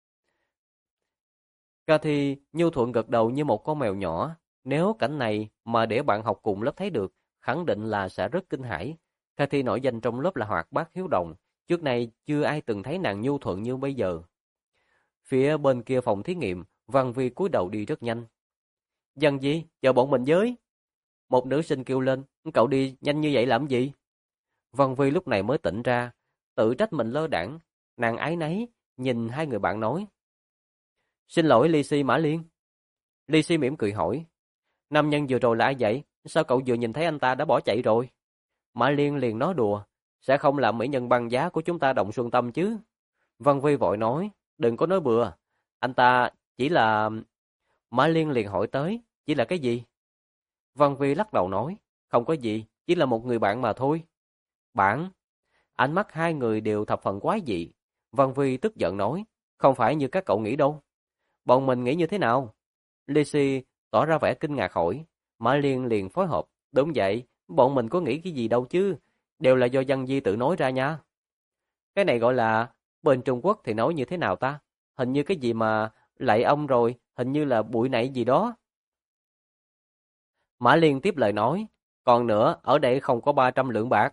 Cathy nhu thuận gật đầu như một con mèo nhỏ. Nếu cảnh này mà để bạn học cùng lớp thấy được, khẳng định là sẽ rất kinh hãi. Cathy nổi danh trong lớp là hoạt bát hiếu động. Trước này chưa ai từng thấy nàng nhu thuận như bây giờ. Phía bên kia phòng thí nghiệm, Văn Vi cúi đầu đi rất nhanh. Dần gì, chờ bọn mình với. Một nữ sinh kêu lên, cậu đi nhanh như vậy làm gì? Văn Vi lúc này mới tỉnh ra, tự trách mình lơ đãng, nàng áy náy, nhìn hai người bạn nói. Xin lỗi Ly Si Mã Liên. Ly Si mỉm cười hỏi, nam nhân vừa rồi là ai vậy? Sao cậu vừa nhìn thấy anh ta đã bỏ chạy rồi? Mã Liên liền nói đùa, sẽ không làm mỹ nhân băng giá của chúng ta động xuân tâm chứ. Văn Vi vội nói, đừng có nói bừa, anh ta chỉ là... Mã Liên liền hỏi tới, chỉ là cái gì? Văn Vi lắc đầu nói, không có gì, chỉ là một người bạn mà thôi. Bạn? Ánh mắt hai người đều thập phần quái dị. Văn Vi tức giận nói, không phải như các cậu nghĩ đâu. Bọn mình nghĩ như thế nào? Lizzie tỏ ra vẻ kinh ngạc hỏi. Mã Liên liền phối hợp, đúng vậy, bọn mình có nghĩ cái gì đâu chứ, đều là do Văn Di tự nói ra nha. Cái này gọi là, bên Trung Quốc thì nói như thế nào ta? Hình như cái gì mà, lạy ông rồi, hình như là bụi nảy gì đó. Mã Liên tiếp lời nói, còn nữa, ở đây không có 300 lượng bạc.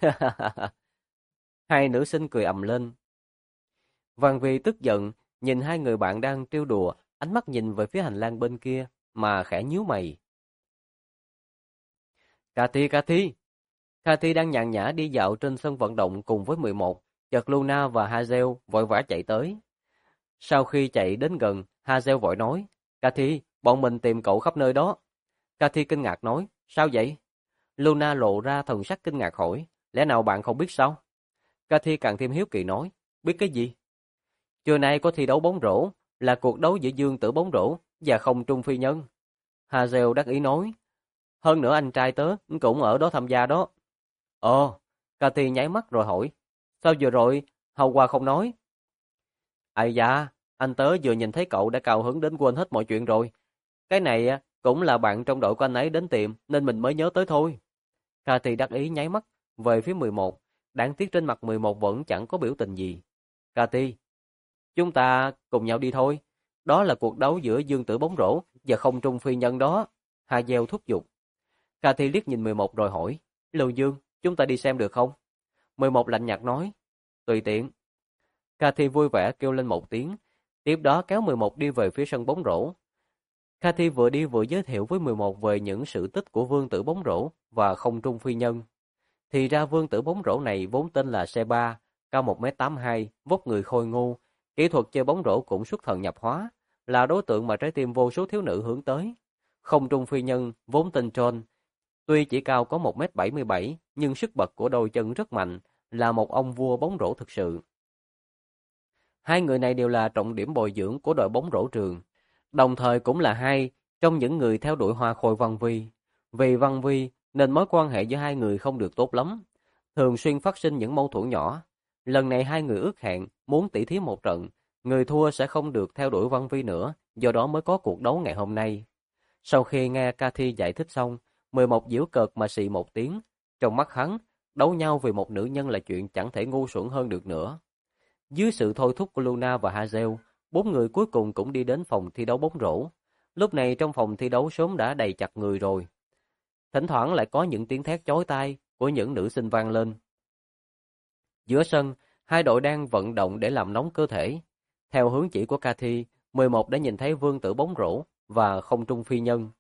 Hai nữ sinh cười ầm lên. Văn Vi tức giận, nhìn hai người bạn đang trêu đùa, ánh mắt nhìn về phía hành lang bên kia, mà khẽ nhíu mày. Cathy, Cathy! Cathy đang nhàn nhã đi dạo trên sân vận động cùng với 11, chợt Luna và Hazel vội vã chạy tới. Sau khi chạy đến gần, Hazel vội nói, Cathy, bọn mình tìm cậu khắp nơi đó. Cathy kinh ngạc nói, sao vậy? Luna lộ ra thần sắc kinh ngạc hỏi, lẽ nào bạn không biết sao? Cathy càng thêm hiếu kỳ nói, biết cái gì? Trưa nay có thi đấu bóng rổ, là cuộc đấu giữa Dương Tử bóng rổ và Không Trung phi nhân. Hazel đắc ý nói, hơn nữa anh trai tớ cũng ở đó tham gia đó. Ồ, Cathy nháy mắt rồi hỏi, sao vừa rồi Hầu Hoa không nói? Ây da, anh tớ vừa nhìn thấy cậu đã cao hứng đến quên hết mọi chuyện rồi. Cái này cũng là bạn trong đội của anh ấy đến tìm nên mình mới nhớ tới thôi. Cathy đắc ý nháy mắt về phía 11, đáng tiếc trên mặt 11 vẫn chẳng có biểu tình gì. Cathy, chúng ta cùng nhau đi thôi. Đó là cuộc đấu giữa Dương Tử bóng rổ và Không Trung phi nhân đó. Hazel thúc giục. Cathy liếc nhìn 11 rồi hỏi, Lưu Dương, chúng ta đi xem được không? 11 lạnh nhạt nói, tùy tiện. Cathy vui vẻ kêu lên một tiếng, tiếp đó kéo 11 đi về phía sân bóng rổ. Cathy vừa đi vừa giới thiệu với 11 về những sự tích của Vương Tử bóng rổ và Không Trung phi nhân. Thì ra Vương Tử bóng rổ này vốn tên là Seba, cao 1m82, vóc người khôi ngô, kỹ thuật chơi bóng rổ cũng xuất thần nhập hóa, là đối tượng mà trái tim vô số thiếu nữ hướng tới. Không Trung phi nhân vốn tên John, tuy chỉ cao có 1m77 nhưng sức bật của đôi chân rất mạnh, là một ông vua bóng rổ thực sự. Hai người này đều là trọng điểm bồi dưỡng của đội bóng rổ trường, đồng thời cũng là hai trong những người theo đuổi Hoa Khôi Văn Vi. Vì Văn Vi nên mối quan hệ giữa hai người không được tốt lắm, thường xuyên phát sinh những mâu thuẫn nhỏ. Lần này hai người ước hẹn muốn tỉ thí một trận, người thua sẽ không được theo đuổi Văn Vi nữa, do đó mới có cuộc đấu ngày hôm nay. Sau khi nghe Cathy giải thích xong, 11 giễu cợt mà xì một tiếng, trong mắt hắn, đấu nhau vì một nữ nhân là chuyện chẳng thể ngu xuẩn hơn được nữa. Dưới sự thôi thúc của Luna và Hazel, bốn người cuối cùng cũng đi đến phòng thi đấu bóng rổ. Lúc này trong phòng thi đấu sớm đã đầy chặt người rồi. Thỉnh thoảng lại có những tiếng thét chói tai của những nữ sinh vang lên. Giữa sân, hai đội đang vận động để làm nóng cơ thể. Theo hướng chỉ của Cathy, 11 đã nhìn thấy Vương Tử bóng rổ và Không Trung phi nhân.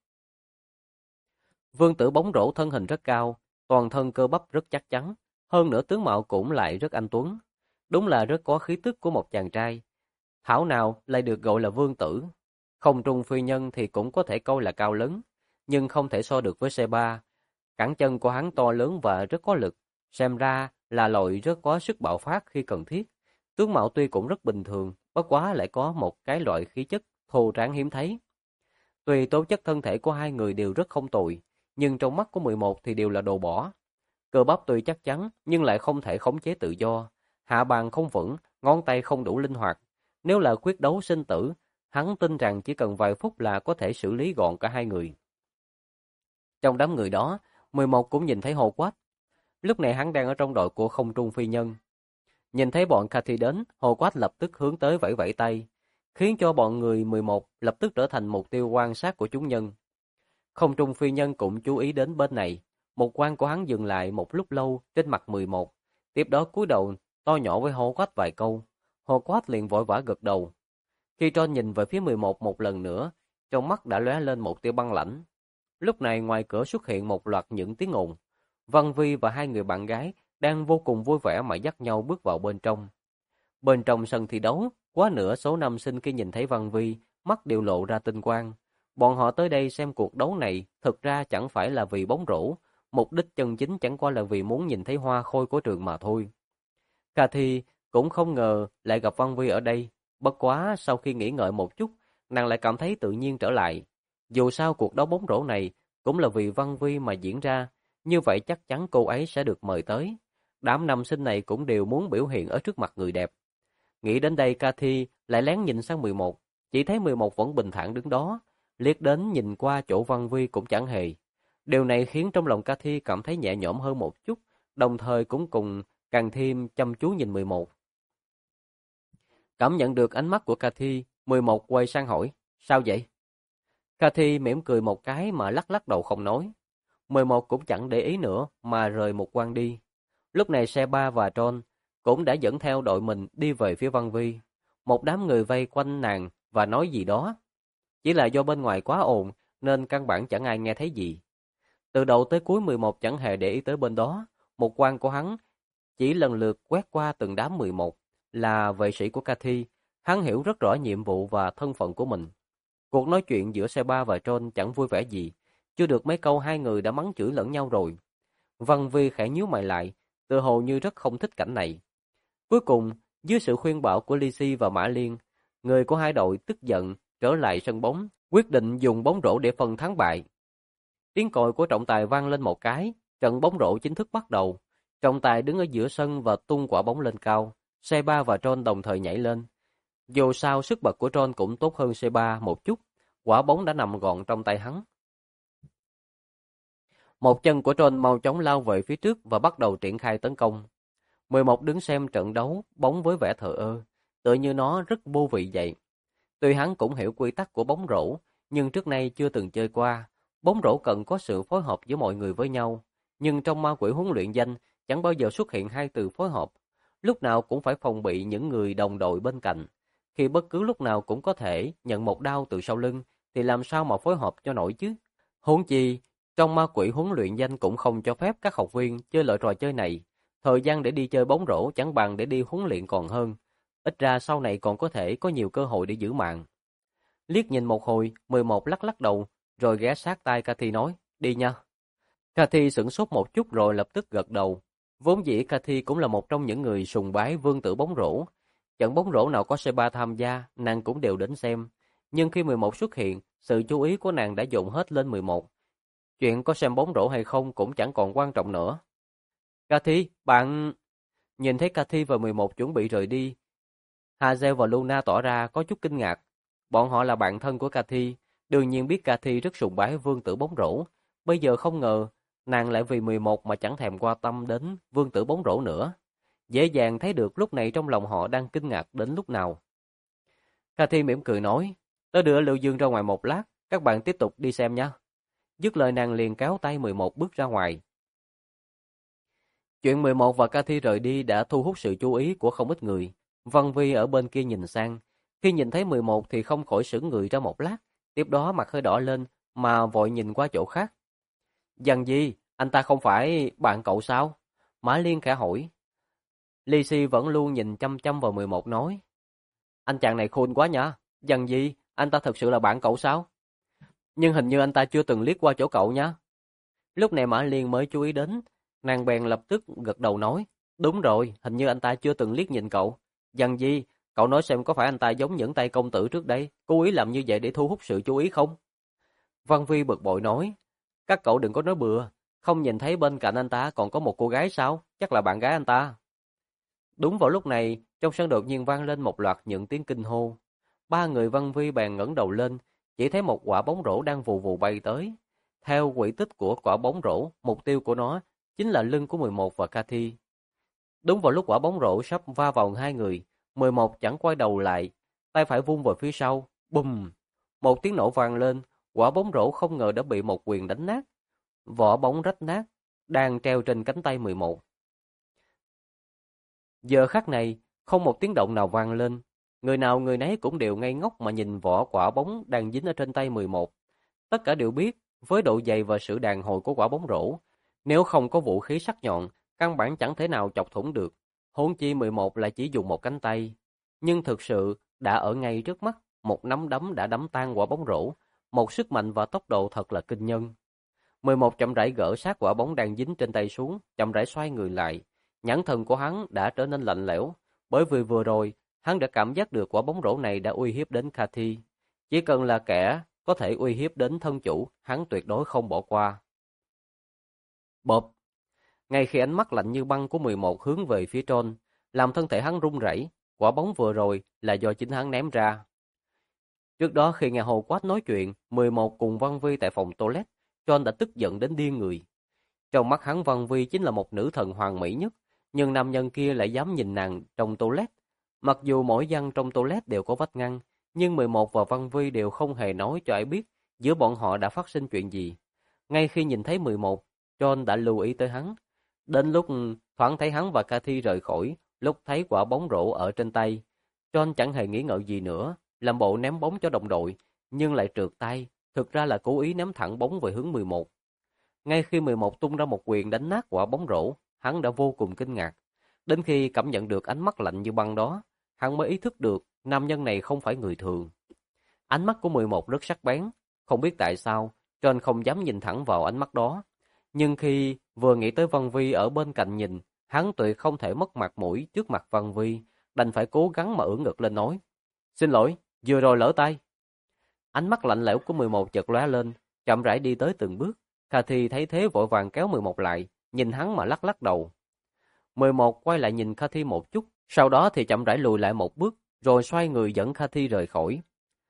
Vương Tử bóng rổ thân hình rất cao, toàn thân cơ bắp rất chắc chắn, hơn nữa tướng mạo cũng lại rất anh tuấn. Đúng là rất có khí tức của một chàng trai. Thảo nào lại được gọi là Vương Tử. Không Trung phi nhân thì cũng có thể coi là cao lớn, nhưng không thể so được với C3. Cẳng chân của hắn to lớn và rất có lực, xem ra là loại rất có sức bạo phát khi cần thiết. Tướng mạo tuy cũng rất bình thường, bất quá lại có một cái loại khí chất thô tráng hiếm thấy. Tuy tố chất thân thể của hai người đều rất không tồi, nhưng trong mắt của 11 thì đều là đồ bỏ. Cơ bắp tuy chắc chắn nhưng lại không thể khống chế tự do, hạ bàn không vững, ngón tay không đủ linh hoạt. Nếu là quyết đấu sinh tử, hắn tin rằng chỉ cần vài phút là có thể xử lý gọn cả hai người. Trong đám người đó, 11 cũng nhìn thấy Hồ Quát. Lúc này hắn đang ở trong đội của Không Trung phi nhân. Nhìn thấy bọn Cathy đến, Hồ Quát lập tức hướng tới vẫy vẫy tay, khiến cho bọn người 11 lập tức trở thành mục tiêu quan sát của chúng nhân. Không Trung phi nhân cũng chú ý đến bên này, một quan của hắn dừng lại một lúc lâu trên mặt 11, tiếp đó cúi đầu to nhỏ với Hồ Quát vài câu. Hồ Quát liền vội vã gật đầu. Khi John nhìn về phía 11 một lần nữa, trong mắt đã lóe lên một tia băng lãnh. Lúc này ngoài cửa xuất hiện một loạt những tiếng ồn. Văn Vi và hai người bạn gái đang vô cùng vui vẻ mà dắt nhau bước vào bên trong. Bên trong sân thi đấu, quá nửa số nam sinh khi nhìn thấy Văn Vi, mắt đều lộ ra tinh quang. Bọn họ tới đây xem cuộc đấu này, thực ra chẳng phải là vì bóng rổ, mục đích chân chính chẳng qua là vì muốn nhìn thấy hoa khôi của trường mà thôi. Cathy cũng không ngờ lại gặp Văn Vi ở đây, bất quá sau khi nghĩ ngợi một chút, nàng lại cảm thấy tự nhiên trở lại. Dù sao cuộc đấu bóng rổ này cũng là vì Văn Vi mà diễn ra, như vậy chắc chắn cô ấy sẽ được mời tới. Đám nam sinh này cũng đều muốn biểu hiện ở trước mặt người đẹp. Nghĩ đến đây Cathy lại lén nhìn sang 11, chỉ thấy 11 vẫn bình thản đứng đó, liếc đến nhìn qua chỗ Văn Vi cũng chẳng hề. Điều này khiến trong lòng Cathy cảm thấy nhẹ nhõm hơn một chút, đồng thời cũng cùng càng thêm chăm chú nhìn 11. Cảm nhận được ánh mắt của Cathy, 11 quay sang hỏi, sao vậy? Cathy mỉm cười một cái mà lắc lắc đầu không nói. 11 cũng chẳng để ý nữa mà rời một quang đi. Lúc này Seba và John cũng đã dẫn theo đội mình đi về phía Văn Vi. Một đám người vây quanh nàng và nói gì đó. Chỉ là do bên ngoài quá ồn nên căn bản chẳng ai nghe thấy gì. Từ đầu tới cuối 11 chẳng hề để ý tới bên đó. Một quan của hắn chỉ lần lượt quét qua từng đám 11 là vệ sĩ của Cathy. Hắn hiểu rất rõ nhiệm vụ và thân phận của mình. Cuộc nói chuyện giữa Seba và John chẳng vui vẻ gì. Chưa được mấy câu hai người đã mắng chửi lẫn nhau rồi. Văn Vi khẽ nhíu mày lại, tự hồ như rất không thích cảnh này. Cuối cùng, dưới sự khuyên bảo của Lizzy và Mã Liên, người của hai đội tức giận trở lại sân bóng, quyết định dùng bóng rổ để phân thắng bại. Tiếng còi của trọng tài vang lên một cái, trận bóng rổ chính thức bắt đầu. Trọng tài đứng ở giữa sân và tung quả bóng lên cao. Seba và John đồng thời nhảy lên. Dù sao sức bật của John cũng tốt hơn Seba một chút, quả bóng đã nằm gọn trong tay hắn. Một chân của John mau chóng lao về phía trước và bắt đầu triển khai tấn công. 11 đứng xem trận đấu bóng với vẻ thờ ơ, tựa như nó rất vô vị vậy. Tuy hắn cũng hiểu quy tắc của bóng rổ, nhưng trước nay chưa từng chơi qua. Bóng rổ cần có sự phối hợp giữa mọi người với nhau, nhưng trong ma quỷ huấn luyện danh chẳng bao giờ xuất hiện hai từ phối hợp. Lúc nào cũng phải phòng bị những người đồng đội bên cạnh. Khi bất cứ lúc nào cũng có thể nhận một đao từ sau lưng, thì làm sao mà phối hợp cho nổi chứ? Huống chi, trong ma quỷ huấn luyện danh cũng không cho phép các học viên chơi loại trò chơi này. Thời gian để đi chơi bóng rổ chẳng bằng để đi huấn luyện còn hơn. Ít ra sau này còn có thể có nhiều cơ hội để giữ mạng. Liếc nhìn một hồi, 11 lắc lắc đầu, rồi ghé sát tai Cathy nói, đi nha. Cathy sửng sốt một chút rồi lập tức gật đầu. Vốn dĩ Cathy cũng là một trong những người sùng bái vương tử bóng rổ. Trận bóng rổ nào có Seba tham gia, nàng cũng đều đến xem. Nhưng khi 11 xuất hiện, sự chú ý của nàng đã dồn hết lên 11. Chuyện có xem bóng rổ hay không cũng chẳng còn quan trọng nữa. Cathy, bạn... Nhìn thấy Cathy và 11 chuẩn bị rời đi, Hazel và Luna tỏ ra có chút kinh ngạc. Bọn họ là bạn thân của Cathy, đương nhiên biết Cathy rất sùng bái vương tử bóng rổ. Bây giờ không ngờ, nàng lại vì 11 mà chẳng thèm quan tâm đến vương tử bóng rổ nữa. Dễ dàng thấy được lúc này trong lòng họ đang kinh ngạc đến lúc nào. Cathy mỉm cười nói, tớ đưa Lưu Dương ra ngoài một lát, các bạn tiếp tục đi xem nhé. Dứt lời nàng liền kéo tay 11 bước ra ngoài. Chuyện 11 và Cathy rời đi đã thu hút sự chú ý của không ít người. Văn Vi ở bên kia nhìn sang. Khi nhìn thấy 11 thì không khỏi sững người ra một lát. Tiếp đó mặt hơi đỏ lên mà vội nhìn qua chỗ khác. Dần gì, anh ta không phải bạn cậu sao? Mã Liên khẽ hỏi. Lizzy vẫn luôn nhìn chăm chăm vào 11 nói. Anh chàng này khôn quá nhá. Dần gì, anh ta thật sự là bạn cậu sao? Nhưng hình như anh ta chưa từng liếc qua chỗ cậu nhá. Lúc này Mã Liên mới chú ý đến. Nàng bèn lập tức gật đầu nói. Đúng rồi, hình như anh ta chưa từng liếc nhìn cậu. Dần gì, cậu nói xem có phải anh ta giống những tay công tử trước đây, cố ý làm như vậy để thu hút sự chú ý không? Văn Vi bực bội nói. Các cậu đừng có nói bừa. Không nhìn thấy bên cạnh anh ta còn có một cô gái sao? Chắc là bạn gái anh ta. Đúng vào lúc này, trong sân đột nhiên vang lên một loạt những tiếng kinh hô. Ba người Văn Vi bèn ngẩng đầu lên, chỉ thấy một quả bóng rổ đang vù vù bay tới. Theo quỹ tích của quả bóng rổ, mục tiêu của nó chính là lưng của 11 và Cathy. Đúng vào lúc quả bóng rổ sắp va vào hai người, 11 chẳng quay đầu lại, tay phải vung vào phía sau, bùm! Một tiếng nổ vang lên, quả bóng rổ không ngờ đã bị một quyền đánh nát. Vỏ bóng rách nát, đang treo trên cánh tay 11. Giờ khắc này, không một tiếng động nào vang lên. Người nào người nấy cũng đều ngây ngốc mà nhìn vỏ quả bóng đang dính ở trên tay 11. Tất cả đều biết Với độ dày và sự đàn hồi của quả bóng rổ, nếu không có vũ khí sắc nhọn, căn bản chẳng thể nào chọc thủng được. Huống chi 11 là chỉ dùng một cánh tay. Nhưng thực sự đã ở ngay trước mắt, một nắm đấm đã đấm tan quả bóng rổ, một sức mạnh và tốc độ thật là kinh nhân. 11 chậm rãi gỡ sát quả bóng đang dính trên tay xuống, chậm rãi xoay người lại. Nhãn thần của hắn đã trở nên lạnh lẽo, bởi vì vừa rồi, hắn đã cảm giác được quả bóng rổ này đã uy hiếp đến Cathy. Chỉ cần là kẻ có thể uy hiếp đến thân chủ, hắn tuyệt đối không bỏ qua. Bộp! Ngay khi ánh mắt lạnh như băng của 11 hướng về phía John, làm thân thể hắn run rẩy, quả bóng vừa rồi là do chính hắn ném ra. Trước đó khi nghe Hồ Quát nói chuyện, 11 cùng Văn Vi tại phòng toilet, John đã tức giận đến điên người. Trong mắt hắn Văn Vi chính là một nữ thần hoàn mỹ nhất, nhưng nam nhân kia lại dám nhìn nàng trong toilet. Mặc dù mỗi gian trong toilet đều có vách ngăn, nhưng 11 và Văn Vi đều không hề nói cho ai biết giữa bọn họ đã phát sinh chuyện gì. Ngay khi nhìn thấy 11, John đã lưu ý tới hắn. Đến lúc thoáng thấy hắn và Cathy rời khỏi, lúc thấy quả bóng rổ ở trên tay, John chẳng hề nghĩ ngợi gì nữa, làm bộ ném bóng cho đồng đội, nhưng lại trượt tay, thực ra là cố ý ném thẳng bóng về hướng 11. Ngay khi 11 tung ra một quyền đánh nát quả bóng rổ, hắn đã vô cùng kinh ngạc. Đến khi cảm nhận được ánh mắt lạnh như băng đó, hắn mới ý thức được nam nhân này không phải người thường. Ánh mắt của 11 rất sắc bén, không biết tại sao, John không dám nhìn thẳng vào ánh mắt đó. Nhưng khi vừa nghĩ tới Văn Vi ở bên cạnh nhìn, hắn tuyệt không thể mất mặt mũi trước mặt Văn Vi, đành phải cố gắng mà ưỡn ngực lên nói. Xin lỗi, vừa rồi lỡ tay. Ánh mắt lạnh lẽo của 11 chợt lóe lên, chậm rãi đi tới từng bước. Cathy thấy thế vội vàng kéo 11 lại, nhìn hắn mà lắc lắc đầu. 11 quay lại nhìn Cathy một chút, sau đó thì chậm rãi lùi lại một bước, rồi xoay người dẫn Cathy rời khỏi.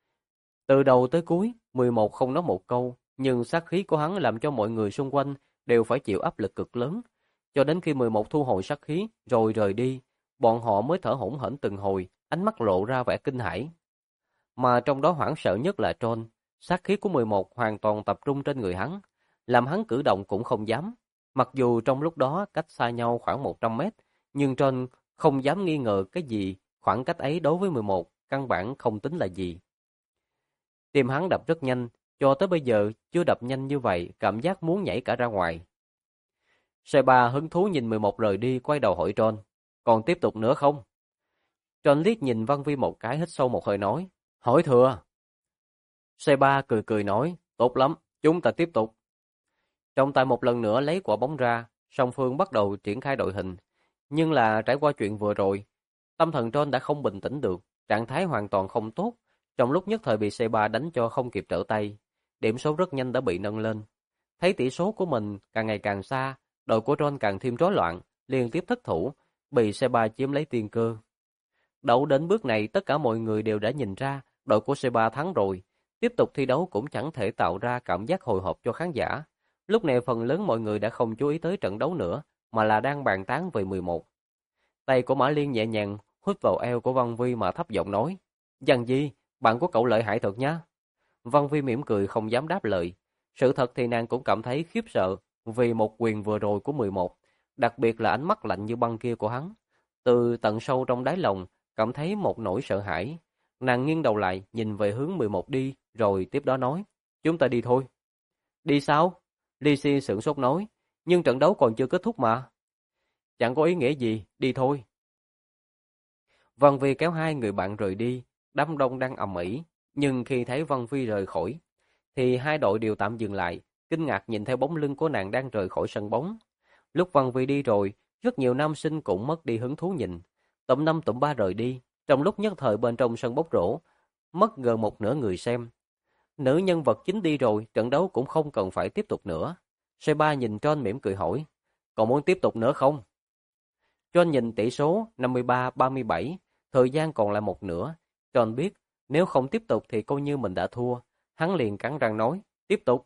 Từ đầu tới cuối, 11 không nói một câu, nhưng sát khí của hắn làm cho mọi người xung quanh đều phải chịu áp lực cực lớn. Cho đến khi 11 thu hồi sát khí, rồi rời đi, bọn họ mới thở hổn hển từng hồi, ánh mắt lộ ra vẻ kinh hãi. Mà trong đó hoảng sợ nhất là John, sát khí của 11 hoàn toàn tập trung trên người hắn, làm hắn cử động cũng không dám. Mặc dù trong lúc đó cách xa nhau khoảng 100 mét, nhưng John không dám nghi ngờ cái gì, khoảng cách ấy đối với 11, căn bản không tính là gì. Tim hắn đập rất nhanh, cho tới bây giờ chưa đập nhanh như vậy, cảm giác muốn nhảy cả ra ngoài. Seba hứng thú nhìn 11 rời đi, quay đầu hỏi John, còn tiếp tục nữa không? John liếc nhìn Văn Vi một cái, hít sâu một hơi nói, hỏi thừa. Seba cười cười nói, tốt lắm, chúng ta tiếp tục. Trọng tài một lần nữa lấy quả bóng ra, song phương bắt đầu triển khai đội hình. Nhưng là trải qua chuyện vừa rồi, tâm thần John đã không bình tĩnh được, trạng thái hoàn toàn không tốt. Trong lúc nhất thời bị C3 đánh cho không kịp trở tay, điểm số rất nhanh đã bị nâng lên. Thấy tỷ số của mình càng ngày càng xa, đội của John càng thêm rối loạn, liên tiếp thất thủ, bị C3 chiếm lấy tiên cơ. Đấu đến bước này tất cả mọi người đều đã nhìn ra đội của C3 thắng rồi, tiếp tục thi đấu cũng chẳng thể tạo ra cảm giác hồi hộp cho khán giả. Lúc này phần lớn mọi người đã không chú ý tới trận đấu nữa, mà là đang bàn tán về 11. Tay của Mã Liên nhẹ nhàng hút vào eo của Văn Vi mà thấp giọng nói, Giang Di, bạn của cậu lợi hại thật nhá. Văn Vi mỉm cười không dám đáp lời. Sự thật thì nàng cũng cảm thấy khiếp sợ vì một quyền vừa rồi của 11, đặc biệt là ánh mắt lạnh như băng kia của hắn. Từ tận sâu trong đáy lòng, cảm thấy một nỗi sợ hãi. Nàng nghiêng đầu lại, nhìn về hướng 11 đi, rồi tiếp đó nói, chúng ta đi thôi. Đi sao? Lee Si sửng sốt nói, nhưng trận đấu còn chưa kết thúc mà. Chẳng có ý nghĩa gì, đi thôi. Văn Vi kéo hai người bạn rời đi, đám đông đang ầm ĩ, nhưng khi thấy Văn Vi rời khỏi, thì hai đội đều tạm dừng lại, kinh ngạc nhìn theo bóng lưng của nàng đang rời khỏi sân bóng. Lúc Văn Vi đi rồi, rất nhiều nam sinh cũng mất đi hứng thú nhìn. Tụm năm tụm ba rời đi, trong lúc nhất thời bên trong sân bóng rổ, mất gần một nửa người xem. Nữ nhân vật chính đi rồi, trận đấu cũng không cần phải tiếp tục nữa. C3 nhìn John mỉm cười hỏi, còn muốn tiếp tục nữa không? John nhìn tỷ số 53-37, thời gian còn lại một nửa. John biết, nếu không tiếp tục thì coi như mình đã thua. Hắn liền cắn răng nói, tiếp tục.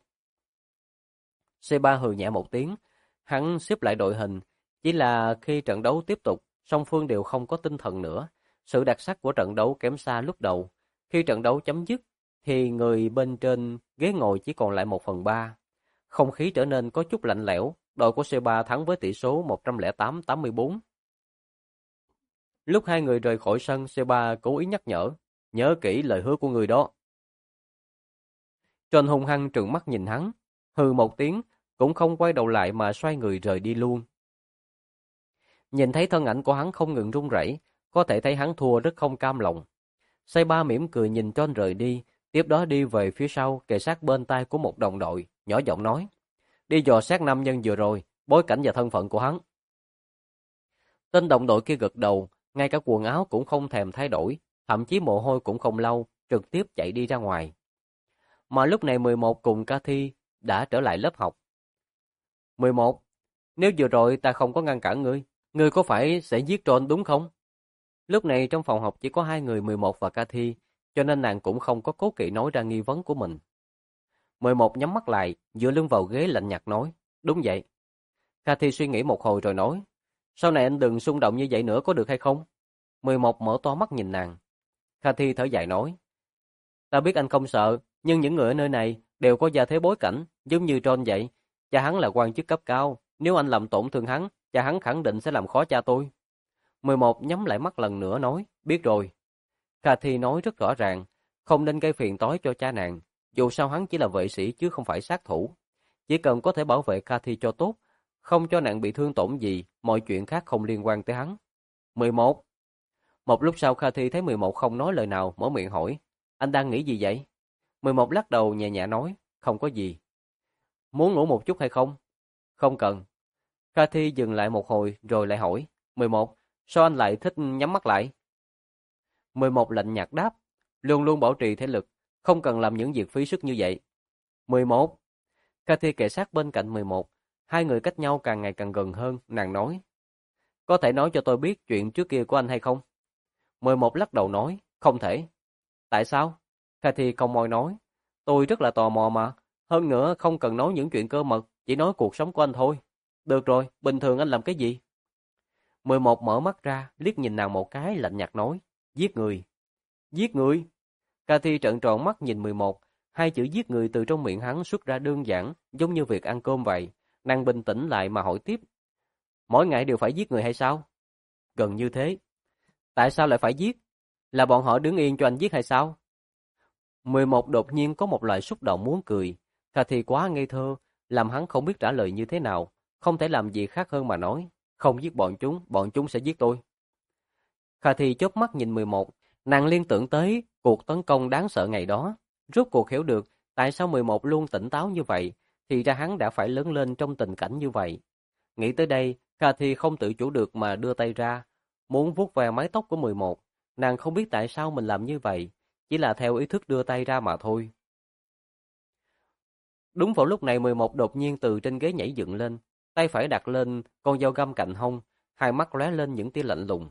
C3 hừ nhẹ một tiếng, hắn xếp lại đội hình. Chỉ là khi trận đấu tiếp tục, song phương đều không có tinh thần nữa. Sự đặc sắc của trận đấu kém xa lúc đầu. Khi trận đấu chấm dứt, thì người bên trên ghế ngồi chỉ còn lại 1/3. Không khí trở nên có chút lạnh lẽo, đội của C3 thắng với tỷ số 108-84. Lúc hai người rời khỏi sân, C3 cố ý nhắc nhớ kỹ lời hứa của người đó. John hung hăng trừng mắt nhìn hắn, hừ một tiếng, cũng không quay đầu lại mà xoay người rời đi luôn. Nhìn thấy thân ảnh của hắn không ngừng run rẩy, có thể thấy hắn thua rất không cam lòng. Say Ba mỉm cười nhìn John rời đi, tiếp đó đi về phía sau, kề sát bên tai của một đồng đội, nhỏ giọng nói: "Đi dò xét nam nhân vừa rồi, bối cảnh và thân phận của hắn." Tên đồng đội kia gật đầu, ngay cả quần áo cũng không thèm thay đổi, thậm chí mồ hôi cũng không lau, trực tiếp chạy đi ra ngoài. Mà lúc này 11 cùng Cathy đã trở lại lớp học. 11, nếu vừa rồi ta không có ngăn cản ngươi có phải sẽ giết John đúng không? Lúc này trong phòng học chỉ có hai người 11 và Cathy, cho nên nàng cũng không có cố kỵ nói ra nghi vấn của mình. 11 nhắm mắt lại, dựa lưng vào ghế lạnh nhạt nói: "Đúng vậy." Cathy suy nghĩ một hồi rồi nói: "Sau này anh đừng xung động như vậy nữa có được hay không?" 11 mở to mắt nhìn nàng. Cathy thở dài nói: "Ta biết anh không sợ, nhưng những người ở nơi này đều có gia thế bối cảnh, giống như John vậy. Cha hắn là quan chức cấp cao, nếu anh làm tổn thương hắn, cha hắn khẳng định sẽ làm khó cha tôi." 11 nhắm lại mắt lần nữa nói: "Biết rồi." Cathy nói rất rõ ràng, không nên gây phiền toái cho cha nàng, dù sao hắn chỉ là vệ sĩ chứ không phải sát thủ. Chỉ cần có thể bảo vệ Cathy cho tốt, không cho nàng bị thương tổn gì, mọi chuyện khác không liên quan tới hắn. 11. Một lúc sau Cathy thấy 11 không nói lời nào, mở miệng hỏi: "Anh đang nghĩ gì vậy?" 11 lắc đầu nhẹ nhẹ nói: "Không có gì." "Muốn ngủ một chút hay không?" "Không cần." Cathy dừng lại một hồi rồi lại hỏi: 11, sao anh lại thích nhắm mắt lại?" 11 lạnh nhạt đáp: "Luôn luôn bảo trì thể lực, không cần làm những việc phí sức như vậy." 11. Cathy kề sát bên cạnh 11, hai người cách nhau càng ngày càng gần hơn, nàng nói: "Có thể nói cho tôi biết chuyện trước kia của anh hay không?" 11 lắc đầu nói: "Không thể." "Tại sao?" Cathy cong môi nói: "Tôi rất là tò mò mà, hơn nữa không cần nói những chuyện cơ mật, chỉ nói cuộc sống của anh thôi." "Được rồi, bình thường anh làm cái gì?" 11 mở mắt ra, liếc nhìn nàng một cái, lạnh nhạt nói: "Giết người." "Giết người?" Cathy trợn tròn mắt nhìn 11, hai chữ giết người từ trong miệng hắn xuất ra đơn giản, giống như việc ăn cơm vậy. Nàng bình tĩnh lại mà hỏi tiếp: "Mỗi ngày đều phải giết người hay sao?" "Gần như thế." "Tại sao lại phải giết? Là bọn họ đứng yên cho anh giết hay sao?" 11 đột nhiên có một loại xúc động muốn cười. Cathy quá ngây thơ, làm hắn không biết trả lời như thế nào, không thể làm gì khác hơn mà nói: "Không giết bọn chúng sẽ giết tôi." Cathy chớp mắt nhìn 11, nàng liên tưởng tới cuộc tấn công đáng sợ ngày đó, rốt cuộc hiểu được tại sao 11 luôn tỉnh táo như vậy, thì ra hắn đã phải lớn lên trong tình cảnh như vậy. Nghĩ tới đây, Cathy không tự chủ được mà đưa tay ra, muốn vuốt ve mái tóc của 11. Nàng không biết tại sao mình làm như vậy, chỉ là theo ý thức đưa tay ra mà thôi. Đúng vào lúc này 11 đột nhiên từ trên ghế nhảy dựng lên, tay phải đặt lên con dao găm cạnh hông, hai mắt lóe lên những tia lạnh lùng.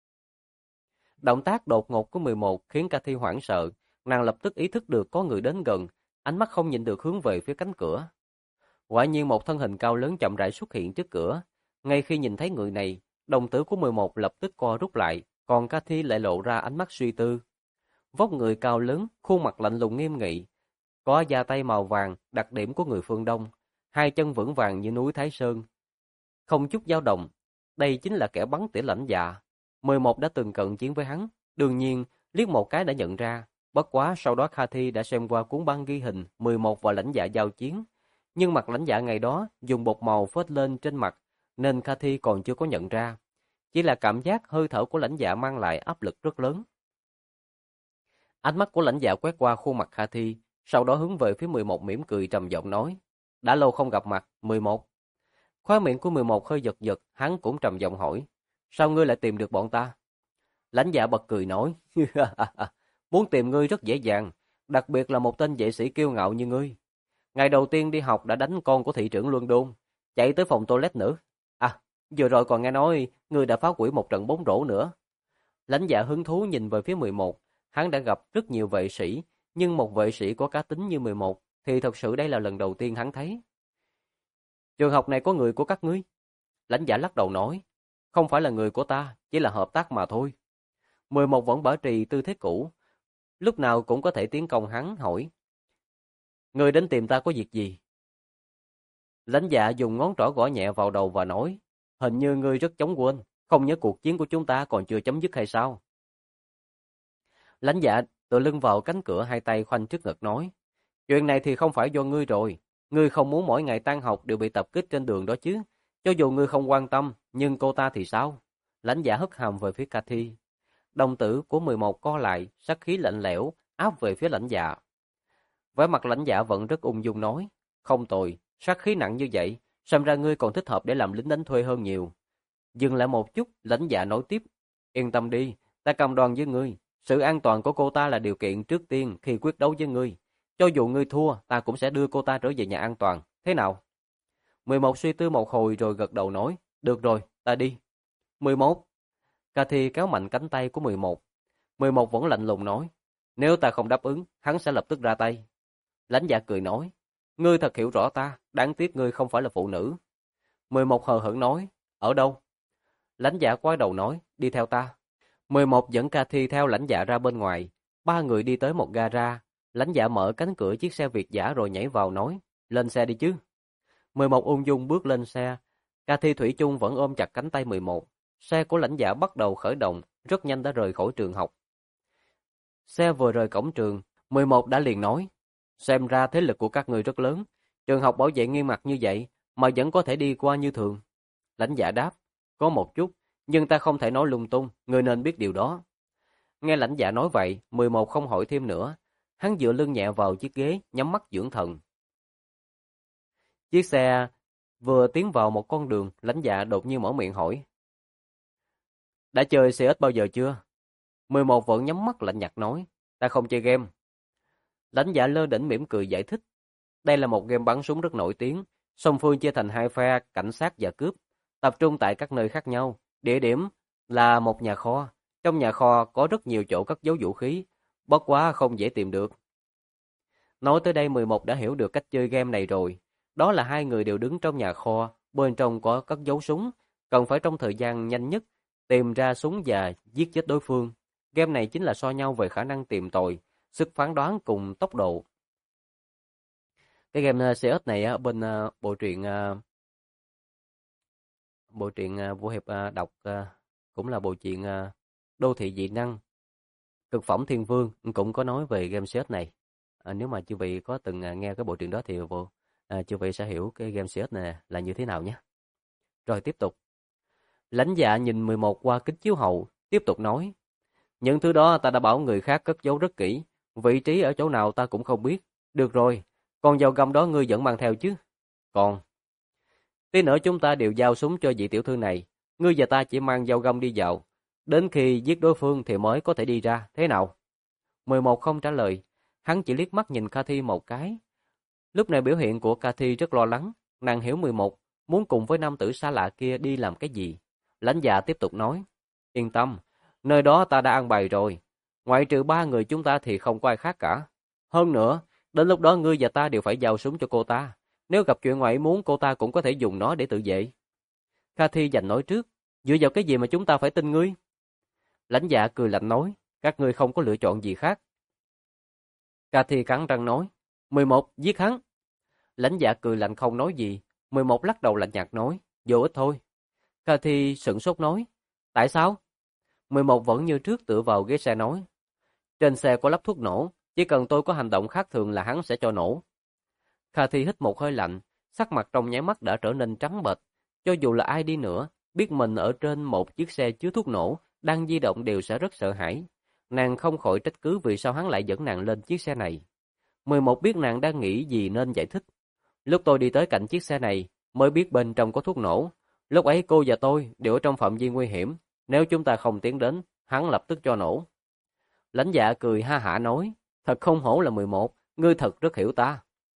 Động tác đột ngột của 11 khiến Cathy hoảng sợ, nàng lập tức ý thức được có người đến gần, ánh mắt không nhịn được hướng về phía cánh cửa. Quả nhiên một thân hình cao lớn chậm rãi xuất hiện trước cửa. Ngay khi nhìn thấy người này, đồng tử của 11 lập tức co rút lại, còn Cathy lại lộ ra ánh mắt suy tư. Vóc người cao lớn, khuôn mặt lạnh lùng nghiêm nghị, có da tay màu vàng, đặc điểm của người phương Đông, hai chân vững vàng như núi Thái Sơn, không chút dao động. Đây chính là kẻ bắn tỉa Lãnh Dạ. 11 đã từng cận chiến với hắn, đương nhiên liếc một cái đã nhận ra. Bất quá sau đó Cathy đã xem qua cuốn băng ghi hình 11 và Lãnh Dạ giao chiến, nhưng mặt Lãnh Dạ ngày đó dùng bột màu phết lên trên mặt, nên Cathy còn chưa có nhận ra. Chỉ là cảm giác hơi thở của Lãnh Dạ mang lại áp lực rất lớn. Ánh mắt của Lãnh Dạ quét qua khuôn mặt Cathy, sau đó hướng về phía 11 mỉm cười trầm giọng nói: "Đã lâu không gặp mặt, 11." Khóe miệng của 11 hơi giật giật, hắn cũng trầm giọng hỏi: "Sao ngươi lại tìm được bọn ta?" Lãnh Dạ bật cười nói: "Muốn tìm ngươi rất dễ dàng, đặc biệt là một tên vệ sĩ kiêu ngạo như ngươi. Ngày đầu tiên đi học đã đánh con của thị trưởng London, chạy tới phòng toilet nữa. À, vừa rồi còn nghe nói ngươi đã phá hủy một trận bóng rổ nữa." Lãnh Dạ hứng thú nhìn về phía 11, hắn đã gặp rất nhiều vệ sĩ, nhưng một vệ sĩ có cá tính như 11 thì thật sự đây là lần đầu tiên hắn thấy. "Trường học này có người của các ngươi?" Lãnh Dạ lắc đầu nói: "Không phải là người của ta, chỉ là hợp tác mà thôi." 11 vẫn bảo trì tư thế cũ, lúc nào cũng có thể tiến công hắn, hỏi: "Ngươi đến tìm ta có việc gì?" Lãnh Dạ dùng ngón trỏ gõ nhẹ vào đầu và nói: "Hình như ngươi rất chóng quên, không nhớ cuộc chiến của chúng ta còn chưa chấm dứt hay sao?" Lãnh Dạ tựa lưng vào cánh cửa, hai tay khoanh trước ngực nói: "Chuyện này thì không phải do ngươi rồi, Ngươi không muốn mỗi ngày tan học đều bị tập kích trên đường đó chứ? Cho dù ngươi không quan tâm, nhưng cô ta thì sao? Lãnh Dạ hất hàm về phía Cathy. Đồng tử của 11 co lại, sát khí lạnh lẽo áp về phía Lãnh Dạ. Vẻ mặt Lãnh Dạ vẫn rất ung dung nói, không tồi, sát khí nặng như vậy, xem ra ngươi còn thích hợp để làm lính đánh thuê hơn nhiều. Dừng lại một chút, Lãnh Dạ nói tiếp, yên tâm đi, ta cam đoan với ngươi, sự an toàn của cô ta là điều kiện trước tiên khi quyết đấu với ngươi. Cho dù ngươi thua, ta cũng sẽ đưa cô ta trở về nhà an toàn. Thế nào? 11 suy tư một hồi rồi gật đầu nói, được rồi, ta đi. 11. Cathy kéo mạnh cánh tay của 11. 11 vẫn lạnh lùng nói, nếu ta không đáp ứng, hắn sẽ lập tức ra tay. Lãnh Dạ cười nói, ngươi thật hiểu rõ ta, đáng tiếc ngươi không phải là phụ nữ. 11 hờ hững nói, ở đâu? Lãnh Dạ quay đầu nói, đi theo ta. 11 dẫn Cathy theo Lãnh Dạ ra bên ngoài. Ba người đi tới một gara. Lãnh Dạ mở cánh cửa chiếc xe Việt dã rồi nhảy vào nói, lên xe đi chứ. 11 ung dung bước lên xe. Cathy thủy chung vẫn ôm chặt cánh tay 11. Xe của Lãnh Dạ bắt đầu khởi động, rất nhanh đã rời khỏi trường học. Xe vừa rời cổng trường, 11 đã liền nói, xem ra thế lực của các người rất lớn. Trường học bảo vệ nghiêm ngặt như vậy mà vẫn có thể đi qua như thường. Lãnh Dạ đáp, có một chút, nhưng ta không thể nói lung tung, ngươi nên biết điều đó. Nghe Lãnh Dạ nói vậy, 11 không hỏi thêm nữa. Hắn dựa lưng nhẹ vào chiếc ghế, nhắm mắt dưỡng thần. Chiếc xe vừa tiến vào một con đường, Lãnh Dạ đột nhiên mở miệng hỏi, đã chơi CS bao giờ chưa? 11 vẫn nhắm mắt lạnh nhạt nói, ta không chơi game. Lãnh Dạ lơ đễnh mỉm cười giải thích, đây là một game bắn súng rất nổi tiếng, song phương chia thành hai phe, cảnh sát và cướp, tập trung tại các nơi khác nhau. Địa điểm là một nhà kho. Trong nhà kho có rất nhiều chỗ cất giấu vũ khí, bất quá không dễ tìm được. Nói tới đây 11 đã hiểu được cách chơi game này rồi. Đó là hai người đều đứng trong nhà kho, bên trong có cất giấu súng, cần phải trong thời gian nhanh nhất tìm ra súng và giết chết đối phương. Game này chính là so nhau về khả năng tìm tòi, sức phán đoán cùng tốc độ. Cái game CS này ở bên bộ truyện Vũ Hiệp đọc cũng là bộ truyện Đô thị dị năng, Cực phẩm Thiên Vương cũng có nói về game CS này. Nếu mà chư vị có từng nghe cái bộ truyện đó thì chư vị sẽ hiểu cái game CS này là như thế nào nhé. Rồi tiếp tục. Lãnh Dạ nhìn 11 qua kính chiếu hậu, tiếp tục nói, những thứ đó ta đã bảo người khác cất giấu rất kỹ, vị trí ở chỗ nào ta cũng không biết. Được rồi, con dao găm đó ngươi vẫn mang theo chứ? Còn, tí nữa chúng ta đều giao súng cho vị tiểu thư này, ngươi và ta chỉ mang dao găm đi vào, đến khi giết đối phương thì mới có thể đi ra, thế nào? 11 không trả lời, hắn chỉ liếc mắt nhìn Cathy một cái. Lúc này biểu hiện của Cathy rất lo lắng, nàng hiểu 11 muốn cùng với nam tử xa lạ kia đi làm cái gì. Lãnh Dạ tiếp tục nói, yên tâm, nơi đó ta đã an bài rồi, ngoại trừ ba người chúng ta thì không có ai khác cả. Hơn nữa, đến lúc đó ngươi và ta đều phải giao súng cho cô ta, nếu gặp chuyện ngoại muốn cô ta cũng có thể dùng nó để tự vệ. Cathy giành nói trước, dựa vào cái gì mà chúng ta phải tin ngươi? Lãnh Dạ cười lạnh nói, các ngươi không có lựa chọn gì khác. Cathy cắn răng nói, 11 giết hắn. Lãnh Dạ cười lạnh không nói gì, 11 lắc đầu lạnh nhạt nói, vô ích thôi. Cathy sửng sốt nói, tại sao? 11 vẫn như trước tựa vào ghế xe nói, trên xe có lắp thuốc nổ, chỉ cần tôi có hành động khác thường là hắn sẽ cho nổ. Cathy hít một hơi lạnh, sắc mặt trong nháy mắt đã trở nên trắng bệch. Cho dù là ai đi nữa, biết mình ở trên một chiếc xe chứa thuốc nổ, đang di động đều sẽ rất sợ hãi. Nàng không khỏi trách cứ vì sao hắn lại dẫn nàng lên chiếc xe này. 11 biết nàng đang nghĩ gì nên giải thích. Lúc tôi đi tới cạnh chiếc xe này, mới biết bên trong có thuốc nổ. Lúc ấy cô và tôi đều ở trong phạm vi nguy hiểm. Nếu chúng ta không tiến đến, hắn lập tức cho nổ. Lãnh Dạ cười ha hả nói, thật không hổ là 11, ngươi thật rất hiểu ta.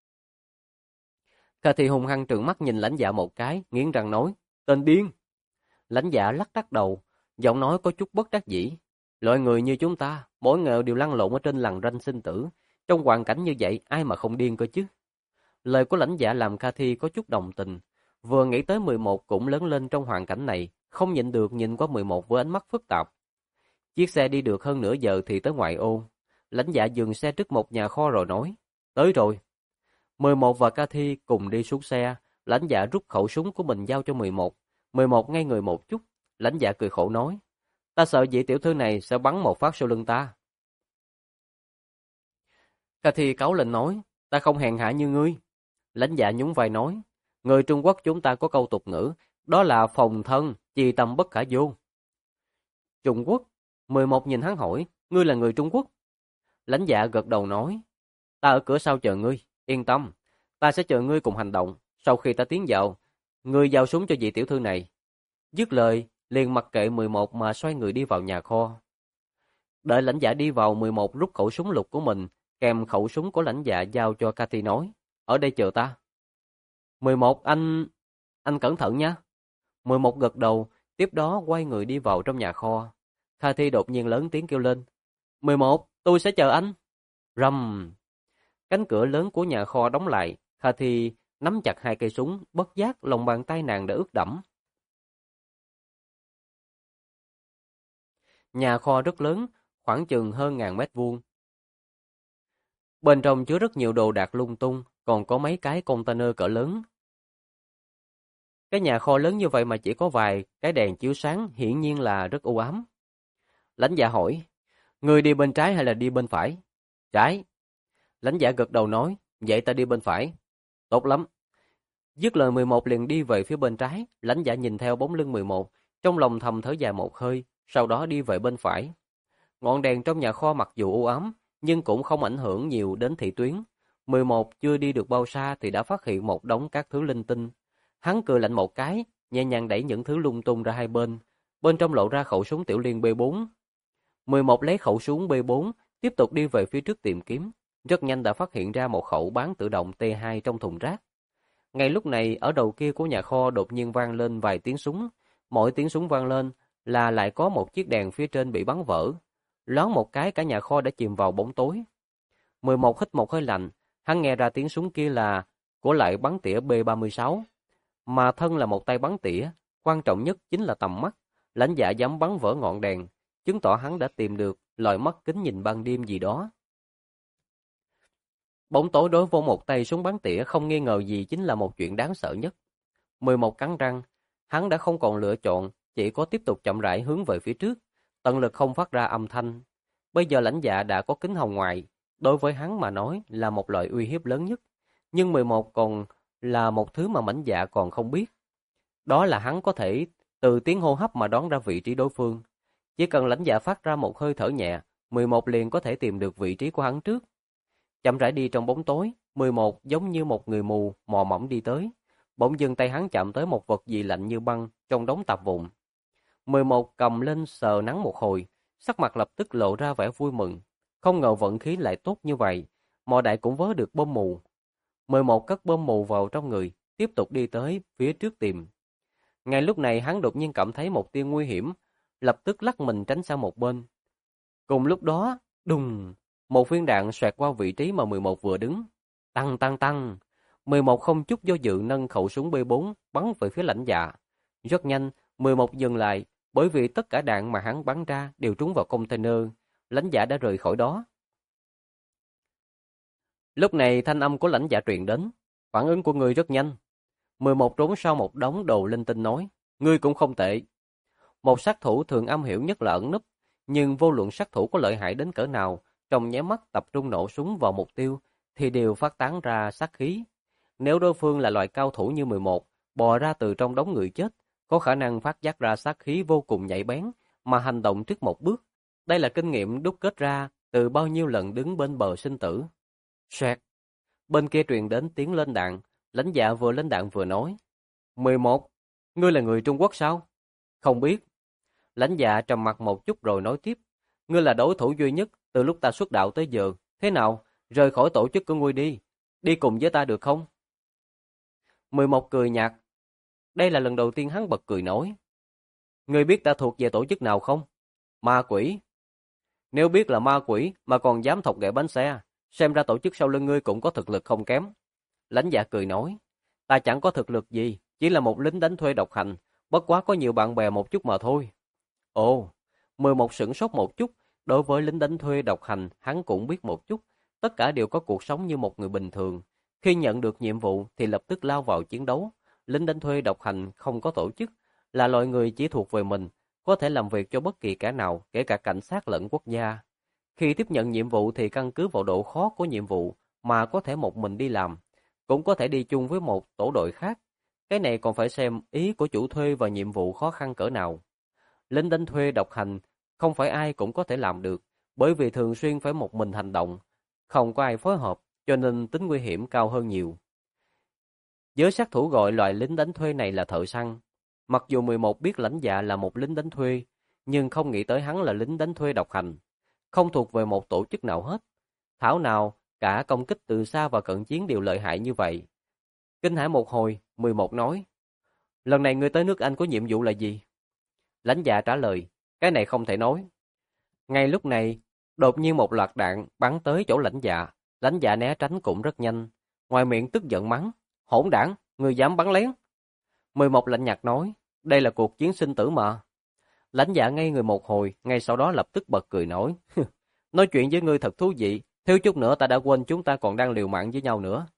Cathy hung hăng trừng mắt nhìn Lãnh Dạ một cái, nghiến răng nói, tên điên. Lãnh Dạ lắc lắc đầu, giọng nói có chút bất đắc dĩ. Loại người như chúng ta, mỗi ngày đều lăn lộn ở trên lằn ranh sinh tử. Trong hoàn cảnh như vậy, ai mà không điên cơ chứ? Lời của Lãnh Dạ làm Cathy có chút đồng tình. Vừa nghĩ tới 11 cũng lớn lên trong hoàn cảnh này, không nhịn được nhìn qua 11 với ánh mắt phức tạp. Chiếc xe đi được hơn nửa giờ thì tới ngoại ô. Lãnh Dạ dừng xe trước một nhà kho rồi nói, tới rồi. 11 và Cathy cùng đi xuống xe, Lãnh Dạ rút khẩu súng của mình giao cho 11. 11 ngay người một chút, Lãnh Dạ cười khổ nói, ta sợ vị tiểu thư này sẽ bắn một phát sau lưng ta. Cathy cáu lên nói, ta không hèn hạ như ngươi. Lãnh Dạ nhún vai nói, người Trung Quốc chúng ta có câu tục ngữ, đó là phòng thân, chi tâm bất khả vô. Trung Quốc? 11 nhìn hắn hỏi, ngươi là người Trung Quốc? Lãnh Dạ gật đầu nói, ta ở cửa sau chờ ngươi, yên tâm, ta sẽ chờ ngươi cùng hành động, sau khi ta tiến vào, ngươi giao súng cho vị tiểu thư này. Dứt lời, liền mặc kệ 11 mà xoay người đi vào nhà kho. Đợi Lãnh Dạ đi vào, 11 rút khẩu súng lục của mình, kèm khẩu súng của Lãnh Dạ giao cho Cathy nói, ở đây chờ ta. 11, anh cẩn thận nha. 11 gật đầu, tiếp đó quay người đi vào trong nhà kho. Cathy đột nhiên lớn tiếng kêu lên, 11, tôi sẽ chờ anh. Rầm. Cánh cửa lớn của nhà kho đóng lại, Cathy nắm chặt hai cây súng, bất giác lòng bàn tay nàng đã ướt đẫm. Nhà kho rất lớn, khoảng chừng hơn 1000 mét vuông. Bên trong chứa rất nhiều đồ đạc lung tung, còn có mấy cái container cỡ lớn. Cái nhà kho lớn như vậy mà chỉ có vài cái đèn chiếu sáng, hiển nhiên là rất u ám. Lãnh Dạ hỏi, người đi bên trái hay là đi bên phải? Trái. Lãnh Dạ gật đầu nói, vậy ta đi bên phải. Tốt lắm. Dứt lời 11 liền đi về phía bên trái, Lãnh Dạ nhìn theo bóng lưng 11, trong lòng thầm thở dài một hơi, sau đó đi về bên phải. Ngọn đèn trong nhà kho mặc dù u ám, nhưng cũng không ảnh hưởng nhiều đến thị tuyến. 11 chưa đi được bao xa thì đã phát hiện một đống các thứ linh tinh. Hắn cười lạnh một cái, nhẹ nhàng đẩy những thứ lung tung ra hai bên. Bên trong lộ ra khẩu súng tiểu liên B4. 11 lấy khẩu súng B4, tiếp tục đi về phía trước tìm kiếm. Rất nhanh đã phát hiện ra một khẩu bán tự động T2 trong thùng rác. Ngay lúc này, ở đầu kia của nhà kho đột nhiên vang lên vài tiếng súng. Mỗi tiếng súng vang lên là lại có một chiếc đèn phía trên bị bắn vỡ. Loáng một cái cả nhà kho đã chìm vào bóng tối. 11 hít một hơi lạnh, hắn nghe ra tiếng súng kia là của loại bắn tỉa B36. Mà thân là một tay bắn tỉa, quan trọng nhất chính là tầm mắt. Lãnh Dạ dám bắn vỡ ngọn đèn, chứng tỏ hắn đã tìm được loại mắt kính nhìn ban đêm gì đó. Bóng tối đối với một tay súng bắn tỉa không nghi ngờ gì chính là một chuyện đáng sợ nhất. 11 cắn răng, hắn đã không còn lựa chọn, chỉ có tiếp tục chậm rãi hướng về phía trước, tận lực không phát ra âm thanh. Bây giờ Lãnh Dạ đã có kính hồng ngoại, đối với hắn mà nói là một loại uy hiếp lớn nhất. Nhưng 11 còn là một thứ mà Mãnh Dạ còn không biết. Đó là hắn có thể từ tiếng hô hấp mà đoán ra vị trí đối phương. Chỉ cần Lãnh Dạ phát ra một hơi thở nhẹ, 11 liền có thể tìm được vị trí của hắn trước. Chậm rãi đi trong bóng tối, 11 giống như một người mù mò mẫm đi tới. Bỗng dưng tay hắn chạm tới một vật gì lạnh như băng trong đống tạp vụn. 11 cầm lên sờ nắng một hồi, sắc mặt lập tức lộ ra vẻ vui mừng. Không ngờ vận khí lại tốt như vậy, mò đại cũng vớ được bom mù. 11 cất bom mù vào trong người, tiếp tục đi tới phía trước tìm. Ngay lúc này hắn đột nhiên cảm thấy một tia nguy hiểm, lập tức lắc mình tránh sang một bên. Cùng lúc đó, đùng, một viên đạn xoẹt qua vị trí mà 11 vừa đứng. Tăng tăng tăng, 11 không chút do dự nâng khẩu súng B4 bắn về phía Lãnh Dạ. Rất nhanh, 11 dừng lại, bởi vì tất cả đạn mà hắn bắn ra đều trúng vào container. Lãnh Dạ đã rời khỏi đó. Lúc này thanh âm của Lãnh Dạ truyền đến, phản ứng của ngươi rất nhanh. 11 trốn sau một đống đồ linh tinh nói, ngươi cũng không tệ. Một sát thủ thường am hiểu nhất là ẩn núp, nhưng vô luận sát thủ có lợi hại đến cỡ nào, trong nháy mắt tập trung nổ súng vào mục tiêu thì đều phát tán ra sát khí. Nếu đối phương là loại cao thủ như 11, bò ra từ trong đống người chết, có khả năng phát giác ra sát khí vô cùng nhạy bén mà hành động trước một bước. Đây là kinh nghiệm đúc kết ra từ bao nhiêu lần đứng bên bờ sinh tử. Xoẹt. Bên kia truyền đến tiếng lên đạn, Lãnh Dạ vừa lên đạn vừa nói. 11. Ngươi là người Trung Quốc sao? Không biết. Lãnh Dạ trầm mặc một chút rồi nói tiếp. Ngươi là đối thủ duy nhất từ lúc ta xuất đạo tới giờ. Thế nào? Rời khỏi tổ chức của ngươi đi. Đi cùng với ta được không? 11 cười nhạt. Đây là lần đầu tiên hắn bật cười nói. Ngươi biết ta thuộc về tổ chức nào không? Ma quỷ. Nếu biết là ma quỷ mà còn dám thọc ghệ bánh xe, xem ra tổ chức sau lưng ngươi cũng có thực lực không kém. Lãnh Dạ cười nói. Ta chẳng có thực lực gì, chỉ là một lính đánh thuê độc hành, bất quá có nhiều bạn bè một chút mà thôi. Ồ, 11 sửng sốt một chút, đối với lính đánh thuê độc hành hắn cũng biết một chút, tất cả đều có cuộc sống như một người bình thường. Khi nhận được nhiệm vụ thì lập tức lao vào chiến đấu, lính đánh thuê độc hành không có tổ chức, là loại người chỉ thuộc về mình, có thể làm việc cho bất kỳ kẻ nào, kể cả cảnh sát lẫn quốc gia. Khi tiếp nhận nhiệm vụ thì căn cứ vào độ khó của nhiệm vụ mà có thể một mình đi làm. cũng có thể đi chung với một tổ đội khác. Cái này còn phải xem ý của chủ thuê và nhiệm vụ khó khăn cỡ nào. Lính đánh thuê độc hành không phải ai cũng có thể làm được, bởi vì thường xuyên phải một mình hành động, không có ai phối hợp, cho nên tính nguy hiểm cao hơn nhiều. Giới sát thủ gọi loại lính đánh thuê này là thợ săn. Mặc dù 11 biết Lãnh Dạ là một lính đánh thuê, nhưng không nghĩ tới hắn là lính đánh thuê độc hành, không thuộc về một tổ chức nào hết. Thảo nào cả công kích từ xa và cận chiến đều lợi hại như vậy. Kinh hãi một hồi, 11 nói: "Lần này ngươi tới nước Anh có nhiệm vụ là gì?" Lãnh Dạ trả lời: "Cái này không thể nói." Ngay lúc này, đột nhiên một loạt đạn bắn tới chỗ Lãnh Dạ. Lãnh Dạ né tránh cũng rất nhanh, ngoài miệng tức giận mắng: "Hỗn đản, ngươi dám bắn lén!" 11 lạnh nhạt nói: "Đây là cuộc chiến sinh tử mà." Lãnh Dạ ngây người một hồi, ngay sau đó lập tức bật cười nói: "Nói chuyện với ngươi thật thú vị, thiếu chút nữa ta đã quên chúng ta còn đang liều mạng với nhau nữa."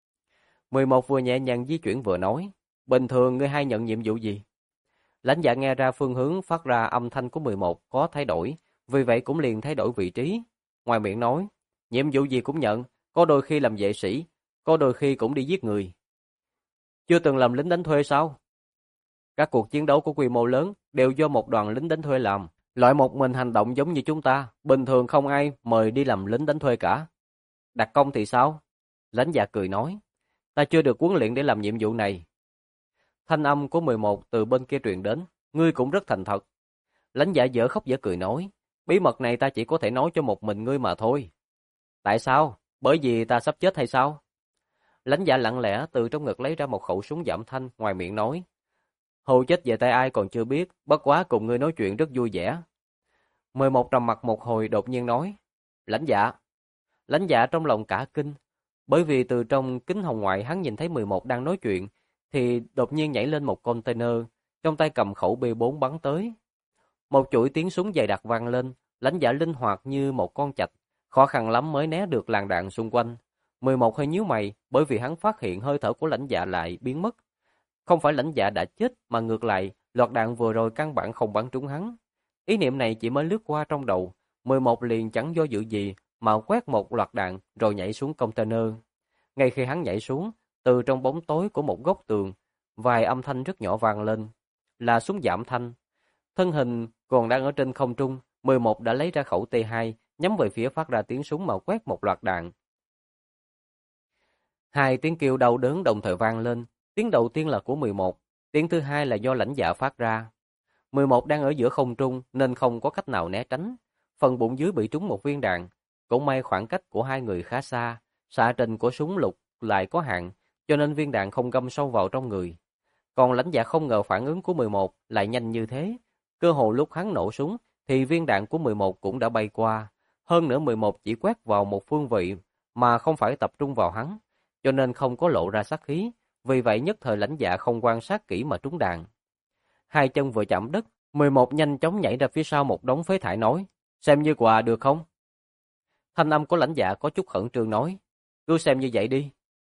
11 vừa nhẹ nhàng di chuyển vừa nói: "Bình thường ngươi hay nhận nhiệm vụ gì?" Lãnh Dạ nghe ra phương hướng phát ra âm thanh của 11 có thay đổi, vì vậy cũng liền thay đổi vị trí. Ngoài miệng nói: "Nhiệm vụ gì cũng nhận, có đôi khi làm vệ sĩ, có đôi khi cũng đi giết người." "Chưa từng làm lính đánh thuê sao?" "Các cuộc chiến đấu có quy mô lớn đều do một đoàn lính đánh thuê làm. Loại một mình hành động giống như chúng ta, bình thường không ai mời đi làm lính đánh thuê cả." "Đặc công thì sao?" Lãnh Dạ cười nói: "Ta chưa được huấn luyện để làm nhiệm vụ này." Thanh âm của 11 từ bên kia truyền đến: "Ngươi cũng rất thành thật." Lãnh Dạ dở khóc dở cười nói: "Bí mật này ta chỉ có thể nói cho một mình ngươi mà thôi." "Tại sao? Bởi vì ta sắp chết hay sao?" Lãnh Dạ lặng lẽ từ trong ngực lấy ra một khẩu súng giảm thanh, ngoài miệng nói: "Hù chết về tay ai còn chưa biết, bất quá cùng ngươi nói chuyện rất vui vẻ." 11 trầm mặt một hồi đột nhiên nói: "Lãnh Dạ." Lãnh Dạ trong lòng cả kinh, bởi vì từ trong kính hồng ngoại hắn nhìn thấy 11 đang nói chuyện, thì đột nhiên nhảy lên một container, trong tay cầm khẩu B4 bắn tới. Một chuỗi tiếng súng dày đặc vang lên, Lãnh Dạ linh hoạt như một con chạch, khó khăn lắm mới né được làn đạn xung quanh. 11 hơi nhíu mày, bởi vì hắn phát hiện hơi thở của Lãnh Dạ lại biến mất. Không phải Lãnh Dạ đã chết, mà ngược lại, loạt đạn vừa rồi căn bản không bắn trúng hắn. Ý niệm này chỉ mới lướt qua trong đầu, 11 liền chẳng do dự gì mà quét một loạt đạn rồi nhảy xuống container. Ngay khi hắn nhảy xuống, từ trong bóng tối của một góc tường, vài âm thanh rất nhỏ vang lên, là súng giảm thanh. Thân hình còn đang ở trên không trung, 11 đã lấy ra khẩu T2, nhắm về phía phát ra tiếng súng mà quét một loạt đạn. Hai tiếng kêu đau đớn đồng thời vang lên, tiếng đầu tiên là của 11, tiếng thứ hai là do Lãnh Dạ phát ra. 11 đang ở giữa không trung nên không có cách nào né tránh, phần bụng dưới bị trúng một viên đạn, cũng may khoảng cách của hai người khá xa, xạ trình của súng lục lại có hạn, cho nên viên đạn không găm sâu vào trong người. Còn Lãnh Dạ không ngờ phản ứng của 11 lại nhanh như thế, cơ hồ lúc hắn nổ súng thì viên đạn của 11 cũng đã bay qua, hơn nữa 11 chỉ quét vào một phương vị mà không phải tập trung vào hắn, cho nên không có lộ ra sát khí, vì vậy nhất thời Lãnh Dạ không quan sát kỹ mà trúng đạn. Hai chân vừa chạm đất, 11 nhanh chóng nhảy ra phía sau một đống phế thải nói: "Xem như quà được không?" Thanh âm của Lãnh Dạ có chút khẩn trương nói: "Cứ xem như vậy đi."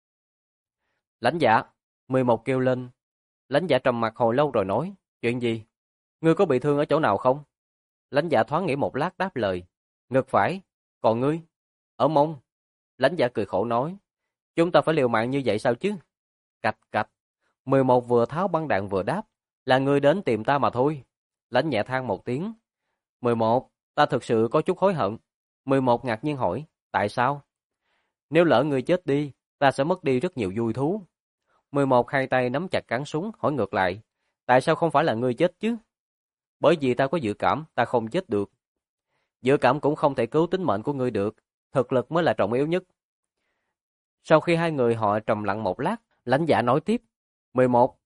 "Lãnh Dạ," 11 kêu lên. Lãnh Dạ trầm mặc hồi lâu rồi nói: "Chuyện gì? Ngươi có bị thương ở chỗ nào không?" Lãnh Dạ thoáng nghĩ một lát đáp lời: "Ngực phải." "Còn ngươi?" "Ở mông." Lãnh Dạ cười khổ nói: "Chúng ta phải liều mạng như vậy sao chứ?" Cạch cạch. 11 vừa tháo băng đạn vừa đáp: "Là ngươi đến tìm ta mà thôi." Lãnh Dạ than một tiếng: "11, ta thực sự có chút hối hận." 11 ngạc nhiên hỏi: "Tại sao?" "Nếu lỡ ngươi chết đi, ta sẽ mất đi rất nhiều vui thú." 11 hai tay nắm chặt cán súng, hỏi ngược lại: "Tại sao không phải là ngươi chết chứ?" "Bởi vì ta có dự cảm ta không chết được." "Dự cảm cũng không thể cứu tính mệnh của ngươi được, thực lực mới là trọng yếu nhất." Sau khi hai người họ trầm lặng một lát, Lãnh Dạ nói tiếp: 11.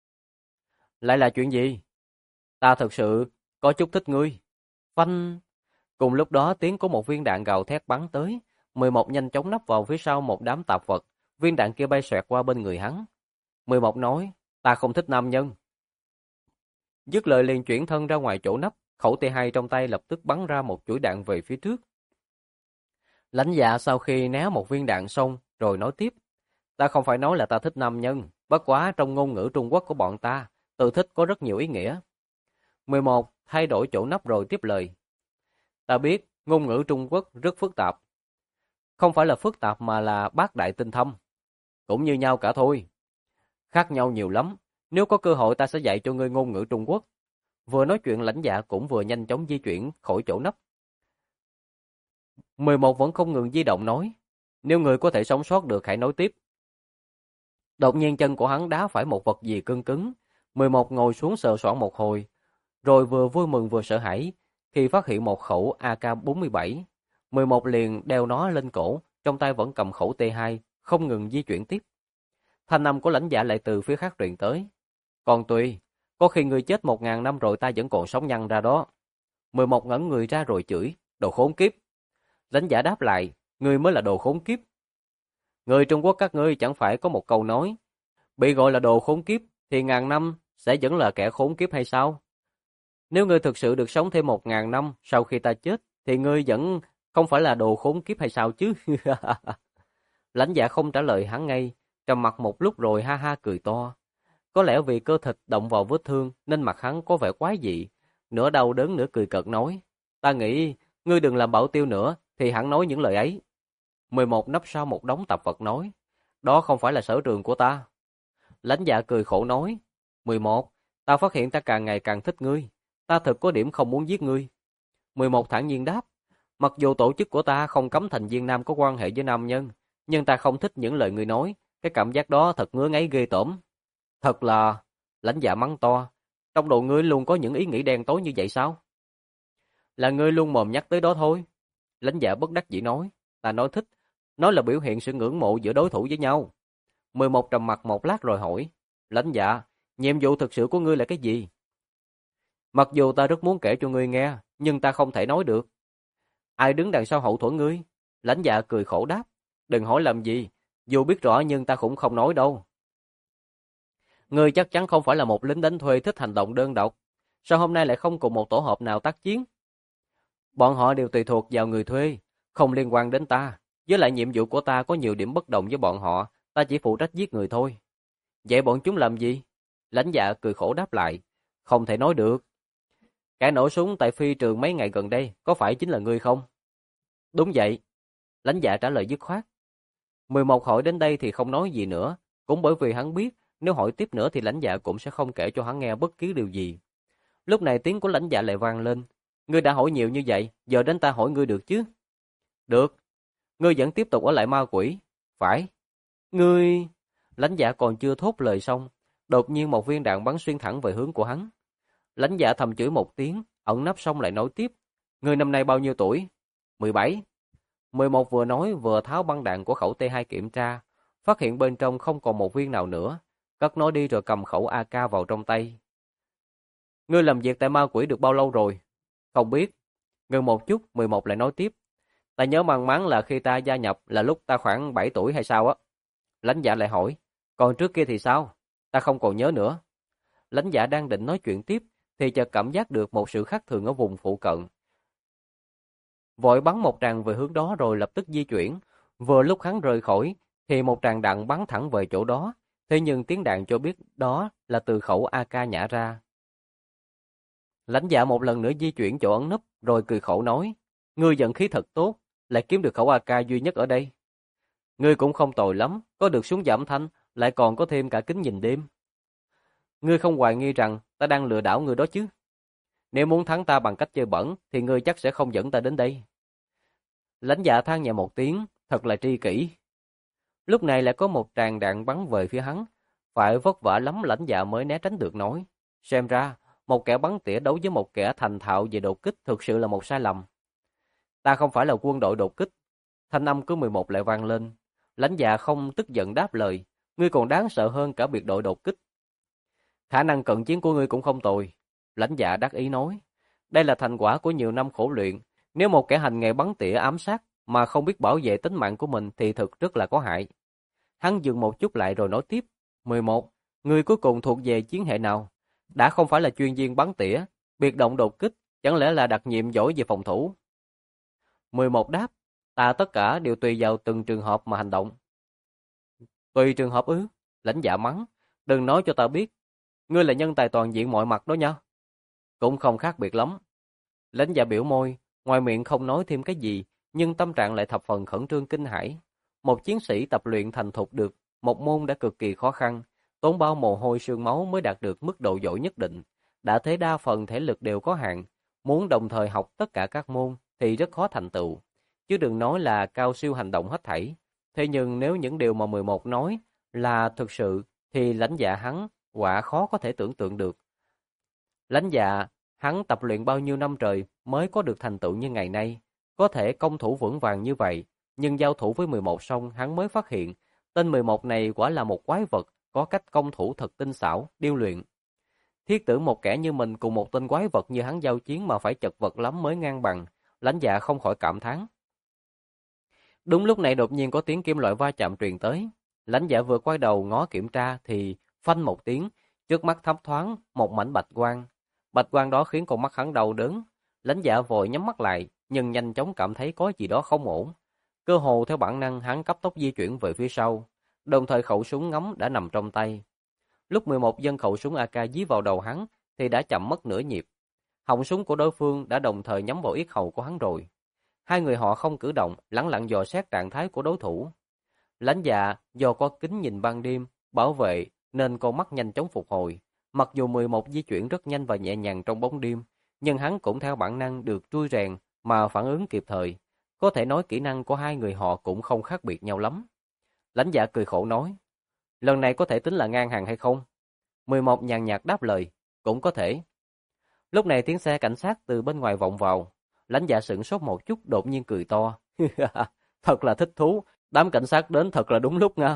Lại là chuyện gì? Ta thực sự có chút thích ngươi. Phanh. Cùng lúc đó tiếng của một viên đạn gào thét bắn tới. 11 nhanh chóng nấp vào phía sau một đám tạp vật. Viên đạn kia bay xoẹt qua bên người hắn. 11 nói: "Ta không thích nam nhân." Dứt lời liền chuyển thân ra ngoài chỗ nấp. Khẩu T2 trong tay lập tức bắn ra một chuỗi đạn về phía trước. Lãnh Dạ sau khi né một viên đạn xong rồi nói tiếp: "Ta không phải nói là ta thích nam nhân. Bất quá trong ngôn ngữ Trung Quốc của bọn ta, từ thích có rất nhiều ý nghĩa." 11 thay đổi chỗ nấp rồi tiếp lời: "Ta biết, ngôn ngữ Trung Quốc rất phức tạp. Không phải là phức tạp mà là bác đại tinh thâm." cũng như nhau cả thôi. Khác nhau nhiều lắm, nếu có cơ hội ta sẽ dạy cho ngươi ngôn ngữ Trung Quốc. Vừa nói chuyện Lãnh Dạ cũng vừa nhanh chóng di chuyển khỏi chỗ nấp. 11 vẫn không ngừng di động nói, nếu người có thể sống sót được hãy nói tiếp. Đột nhiên chân của hắn đá phải một vật gì cứng cứng. 11 ngồi xuống sờ soạng một hồi, rồi vừa vui mừng vừa sợ hãi khi phát hiện một khẩu AK-47. 11 liền đeo nó lên cổ, trong tay vẫn cầm khẩu T2, không ngừng di chuyển tiếp. Thanh âm của Lãnh Dạ lại từ phía khác truyền tới. Còn tùy, có khi người chết 1000 năm rồi ta vẫn còn sống nhăn ra đó. 11 ngẩn người ra rồi chửi, đồ khốn kiếp. Lãnh Dạ đáp lại, ngươi mới là đồ khốn kiếp. Người Trung Quốc các ngươi chẳng phải có một câu nói, bị gọi là đồ khốn kiếp thì ngàn năm sẽ vẫn là kẻ khốn kiếp hay sao? Nếu ngươi thực sự được sống thêm 1000 năm sau khi ta chết, thì ngươi vẫn không phải là đồ khốn kiếp hay sao chứ? Lãnh Dạ không trả lời hắn ngay, trầm mặc một lúc rồi ha ha cười to. Có lẽ vì cơ thịt động vào vết thương nên mặt hắn có vẻ quái dị, nửa đau đớn nửa cười cợt nói, ta nghĩ ngươi đừng làm bảo tiêu nữa thì hắn nói những lời ấy. 11 nấp sau một đống tạp vật nói, đó không phải là sở trường của ta. Lãnh Dạ cười khổ nói, 11, ta phát hiện ta càng ngày càng thích ngươi, ta thực có điểm không muốn giết ngươi. 11 thản nhiên đáp, mặc dù tổ chức của ta không cấm thành viên nam có quan hệ với nam nhân, nhưng ta không thích những lời ngươi nói, cái cảm giác đó thật ngứa ngáy ghê tởm. Thật là, Lãnh Dạ mắng to, trong đầu ngươi luôn có những ý nghĩ đen tối như vậy sao? Là ngươi luôn mồm nhắc tới đó thôi. Lãnh Dạ bất đắc dĩ nói, ta nói thích, nói là biểu hiện sự ngưỡng mộ giữa đối thủ với nhau. 11 trầm mặc một lát rồi hỏi, Lãnh Dạ, nhiệm vụ thực sự của ngươi là cái gì? Mặc dù ta rất muốn kể cho ngươi nghe, nhưng ta không thể nói được. Ai đứng đằng sau hậu thuẫn ngươi? Lãnh Dạ cười khổ đáp, đừng hỏi làm gì, dù biết rõ nhưng ta cũng không nói đâu. Ngươi chắc chắn không phải là một lính đánh thuê thích hành động đơn độc. Sao hôm nay lại không cùng một tổ hợp nào tác chiến? Bọn họ đều tùy thuộc vào người thuê, không liên quan đến ta. Với lại nhiệm vụ của ta có nhiều điểm bất đồng với bọn họ, ta chỉ phụ trách giết người thôi. Vậy bọn chúng làm gì? Lãnh Dạ cười khổ đáp lại, không thể nói được. Kẻ nổ súng tại phi trường mấy ngày gần đây, có phải chính là ngươi không? Đúng vậy. Lãnh Dạ trả lời dứt khoát. 11 hỏi đến đây thì không nói gì nữa, cũng bởi vì hắn biết nếu hỏi tiếp nữa thì Lãnh Dạ cũng sẽ không kể cho hắn nghe bất cứ điều gì. Lúc này tiếng của Lãnh Dạ lại vang lên. Ngươi đã hỏi nhiều như vậy, giờ đến ta hỏi ngươi được chứ? Được. Ngươi vẫn tiếp tục ở lại ma quỷ. Phải. Ngươi... Lãnh Dạ còn chưa thốt lời xong, đột nhiên một viên đạn bắn xuyên thẳng về hướng của hắn. Lãnh Dạ thầm chửi một tiếng, ẩn nấp xong lại nói tiếp. Ngươi năm nay bao nhiêu tuổi? 17. 11 vừa nói vừa tháo băng đạn của khẩu T2 kiểm tra, phát hiện bên trong không còn một viên nào nữa, cất nó đi rồi cầm khẩu AK vào trong tay. Ngươi làm việc tại ma quỷ được bao lâu rồi? Không biết. Ngừng một chút, 11 lại nói tiếp. Ta nhớ mang máng là khi ta gia nhập là lúc ta khoảng 7 tuổi hay sao á. Lãnh Dạ lại hỏi, còn trước kia thì sao? Ta không còn nhớ nữa. Lãnh Dạ đang định nói chuyện tiếp, thì chợt cảm giác được một sự khác thường ở vùng phụ cận. Vội bắn một tràng về hướng đó rồi lập tức di chuyển. Vừa lúc hắn rời khỏi, thì một tràng đạn bắn thẳng về chỗ đó. Thế nhưng tiếng đạn cho biết đó là từ khẩu AK nhả ra. Lãnh Dạ một lần nữa di chuyển chỗ ẩn nấp, rồi cười khổ nói, ngươi vận khí thật tốt, lại kiếm được khẩu AK duy nhất ở đây. Ngươi cũng không tồi lắm, có được súng giảm thanh, lại còn có thêm cả kính nhìn đêm. Ngươi không hoài nghi rằng ta đang lừa đảo ngươi đó chứ? Nếu muốn thắng ta bằng cách chơi bẩn, thì ngươi chắc sẽ không dẫn ta đến đây. Lãnh Dạ than nhẹ một tiếng, thật là tri kỷ. Lúc này lại có một tràng đạn bắn về phía hắn, phải vất vả lắm Lãnh Dạ mới né tránh được nói. Xem ra, một kẻ bắn tỉa đấu với một kẻ thành thạo về đột kích thực sự là một sai lầm. Ta không phải là quân đội đột kích. Thanh âm của 11 lại vang lên. Lãnh Dạ không tức giận đáp lời, ngươi còn đáng sợ hơn cả biệt đội đột kích. Khả năng cận chiến của ngươi cũng không tồi. Lãnh Dạ đắc ý nói, đây là thành quả của nhiều năm khổ luyện. Nếu một kẻ hành nghề bắn tỉa ám sát mà không biết bảo vệ tính mạng của mình thì thực rất là có hại. Hắn dừng một chút lại rồi nói tiếp, 11, ngươi cuối cùng thuộc về chiến hệ nào? Đã không phải là chuyên viên bắn tỉa, biệt động đột kích, chẳng lẽ là đặc nhiệm giỏi về phòng thủ? 11 đáp, ta tất cả đều tùy vào từng trường hợp mà hành động. Tùy trường hợp ư? Lãnh Dạ mắng, đừng nói cho ta biết, ngươi là nhân tài toàn diện mọi mặt đó nha. Cũng không khác biệt lắm. Lãnh Dạ biểu môi, ngoài miệng không nói thêm cái gì, nhưng tâm trạng lại thập phần khẩn trương kinh hãi. Một chiến sĩ tập luyện thành thục được một môn đã cực kỳ khó khăn, tốn bao mồ hôi sương máu mới đạt được mức độ giỏi nhất định. Đã thấy đa phần thể lực đều có hạn, muốn đồng thời học tất cả các môn thì rất khó thành tựu, chứ đừng nói là cao siêu hành động hết thảy. Thế nhưng nếu những điều mà 11 nói là thực sự thì lãnh dạ hắn quả khó có thể tưởng tượng được. Lãnh dạ, hắn tập luyện bao nhiêu năm trời mới có được thành tựu như ngày nay, có thể công thủ vững vàng như vậy, nhưng giao thủ với 11 xong hắn mới phát hiện, tên 11 này quả là một quái vật, có cách công thủ thật tinh xảo, điêu luyện. Thiết tưởng một kẻ như mình cùng một tên quái vật như hắn giao chiến mà phải chật vật lắm mới ngang bằng, lãnh dạ không khỏi cảm thán. Đúng lúc này đột nhiên có tiếng kim loại va chạm truyền tới. Lãnh dạ vừa quay đầu ngó kiểm tra thì phanh một tiếng, trước mắt thấp thoáng một mảnh bạch quang. Bạch quang đó khiến con mắt hắn đau đớn. Lãnh dạ vội nhắm mắt lại, nhưng nhanh chóng cảm thấy có gì đó không ổn. Cơ hồ theo bản năng hắn cấp tốc di chuyển về phía sau, đồng thời khẩu súng ngắm đã nằm trong tay. Lúc 11 dân khẩu súng AK dí vào đầu hắn thì đã chậm mất nửa nhịp. Họng súng của đối phương đã đồng thời nhắm vào yết hầu của hắn rồi. Hai người họ không cử động, lẳng lặng dò xét trạng thái của đối thủ. Lãnh dạ do có kính nhìn ban đêm, bảo vệ nên con mắt nhanh chóng phục hồi. Mặc dù 11 di chuyển rất nhanh và nhẹ nhàng trong bóng đêm, nhưng hắn cũng theo bản năng được trui rèn mà phản ứng kịp thời. Có thể nói kỹ năng của hai người họ cũng không khác biệt nhau lắm. Lãnh dạ cười khổ nói, lần này có thể tính là ngang hàng hay không? 11 nhàn nhạt đáp lời, cũng có thể. Lúc này tiếng xe cảnh sát từ bên ngoài vọng vào. Lãnh dạ sửng sốt một chút đột nhiên cười to. Thật là thích thú, đám cảnh sát đến thật là đúng lúc nha.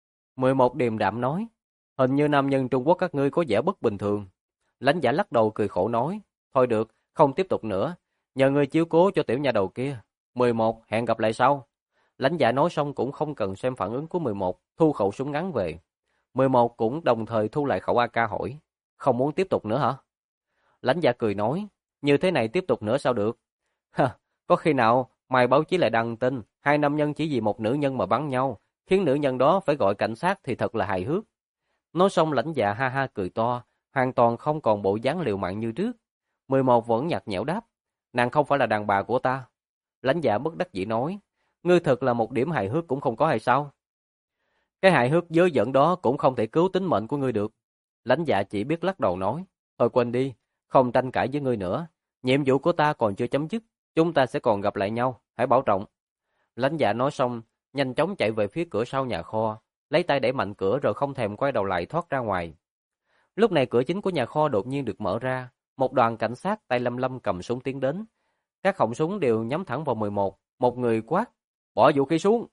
11 điềm đạm nói, hình như nam nhân Trung Quốc các ngươi có vẻ bất bình thường. Lãnh dạ lắc đầu cười khổ nói, thôi được, không tiếp tục nữa, nhờ ngươi chiếu cố cho tiểu nha đầu kia. 11, hẹn gặp lại sau. Lãnh dạ nói xong cũng không cần xem phản ứng của 11, thu khẩu súng ngắn về. 11 cũng đồng thời thu lại khẩu AK hỏi, không muốn tiếp tục nữa hả? Lãnh dạ cười nói, như thế này tiếp tục nữa sao được? Ha, có khi nào mày báo chí lại đăng tin, hai nam nhân chỉ vì một nữ nhân mà bắn nhau, khiến nữ nhân đó phải gọi cảnh sát thì thật là hài hước. Nói xong lãnh dạ ha ha cười to, hoàn toàn không còn bộ dáng liều mạng như trước. 11 vẫn nhạt nhẽo đáp, nàng không phải là đàn bà của ta. Lãnh dạ bất đắc dĩ nói, ngươi thật là một điểm hài hước cũng không có hay sao? Cái hài hước dớ dẫn đó cũng không thể cứu tính mệnh của ngươi được. Lãnh dạ chỉ biết lắc đầu nói, thôi quên đi, không tranh cãi với ngươi nữa. Nhiệm vụ của ta còn chưa chấm dứt, chúng ta sẽ còn gặp lại nhau, hãy bảo trọng. Lãnh dạ nói xong, nhanh chóng chạy về phía cửa sau nhà kho, lấy tay đẩy mạnh cửa rồi không thèm quay đầu lại thoát ra ngoài. Lúc này cửa chính của nhà kho đột nhiên được mở ra, một đoàn cảnh sát tay lăm lăm cầm súng tiến đến. Các họng súng đều nhắm thẳng vào 11, một người quát, bỏ vũ khí xuống.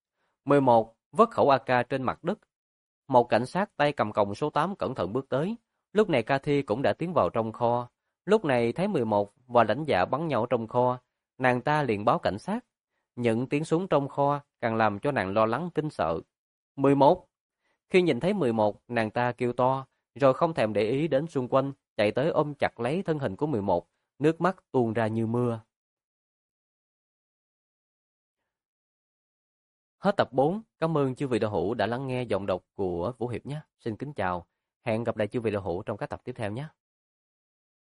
11 vứt khẩu AK trên mặt đất. Một cảnh sát tay cầm còng số 8 cẩn thận bước tới. Lúc này Cathy cũng đã tiến vào trong kho. Lúc này thấy 11 và lãnh dạ bắn nhau trong kho, nàng ta liền báo cảnh sát. Những tiếng súng trong kho càng làm cho nàng lo lắng kinh sợ. 11. Khi nhìn thấy 11, nàng ta kêu to, rồi không thèm để ý đến xung quanh, chạy tới ôm chặt lấy thân hình của 11, nước mắt tuôn ra như mưa. Hết tập 4. Cảm ơn chư vị đạo hữu đã lắng nghe giọng đọc của Vũ Hiệp nhé. Xin kính chào. Hẹn gặp lại chư vị đạo hữu trong các tập tiếp theo nhé.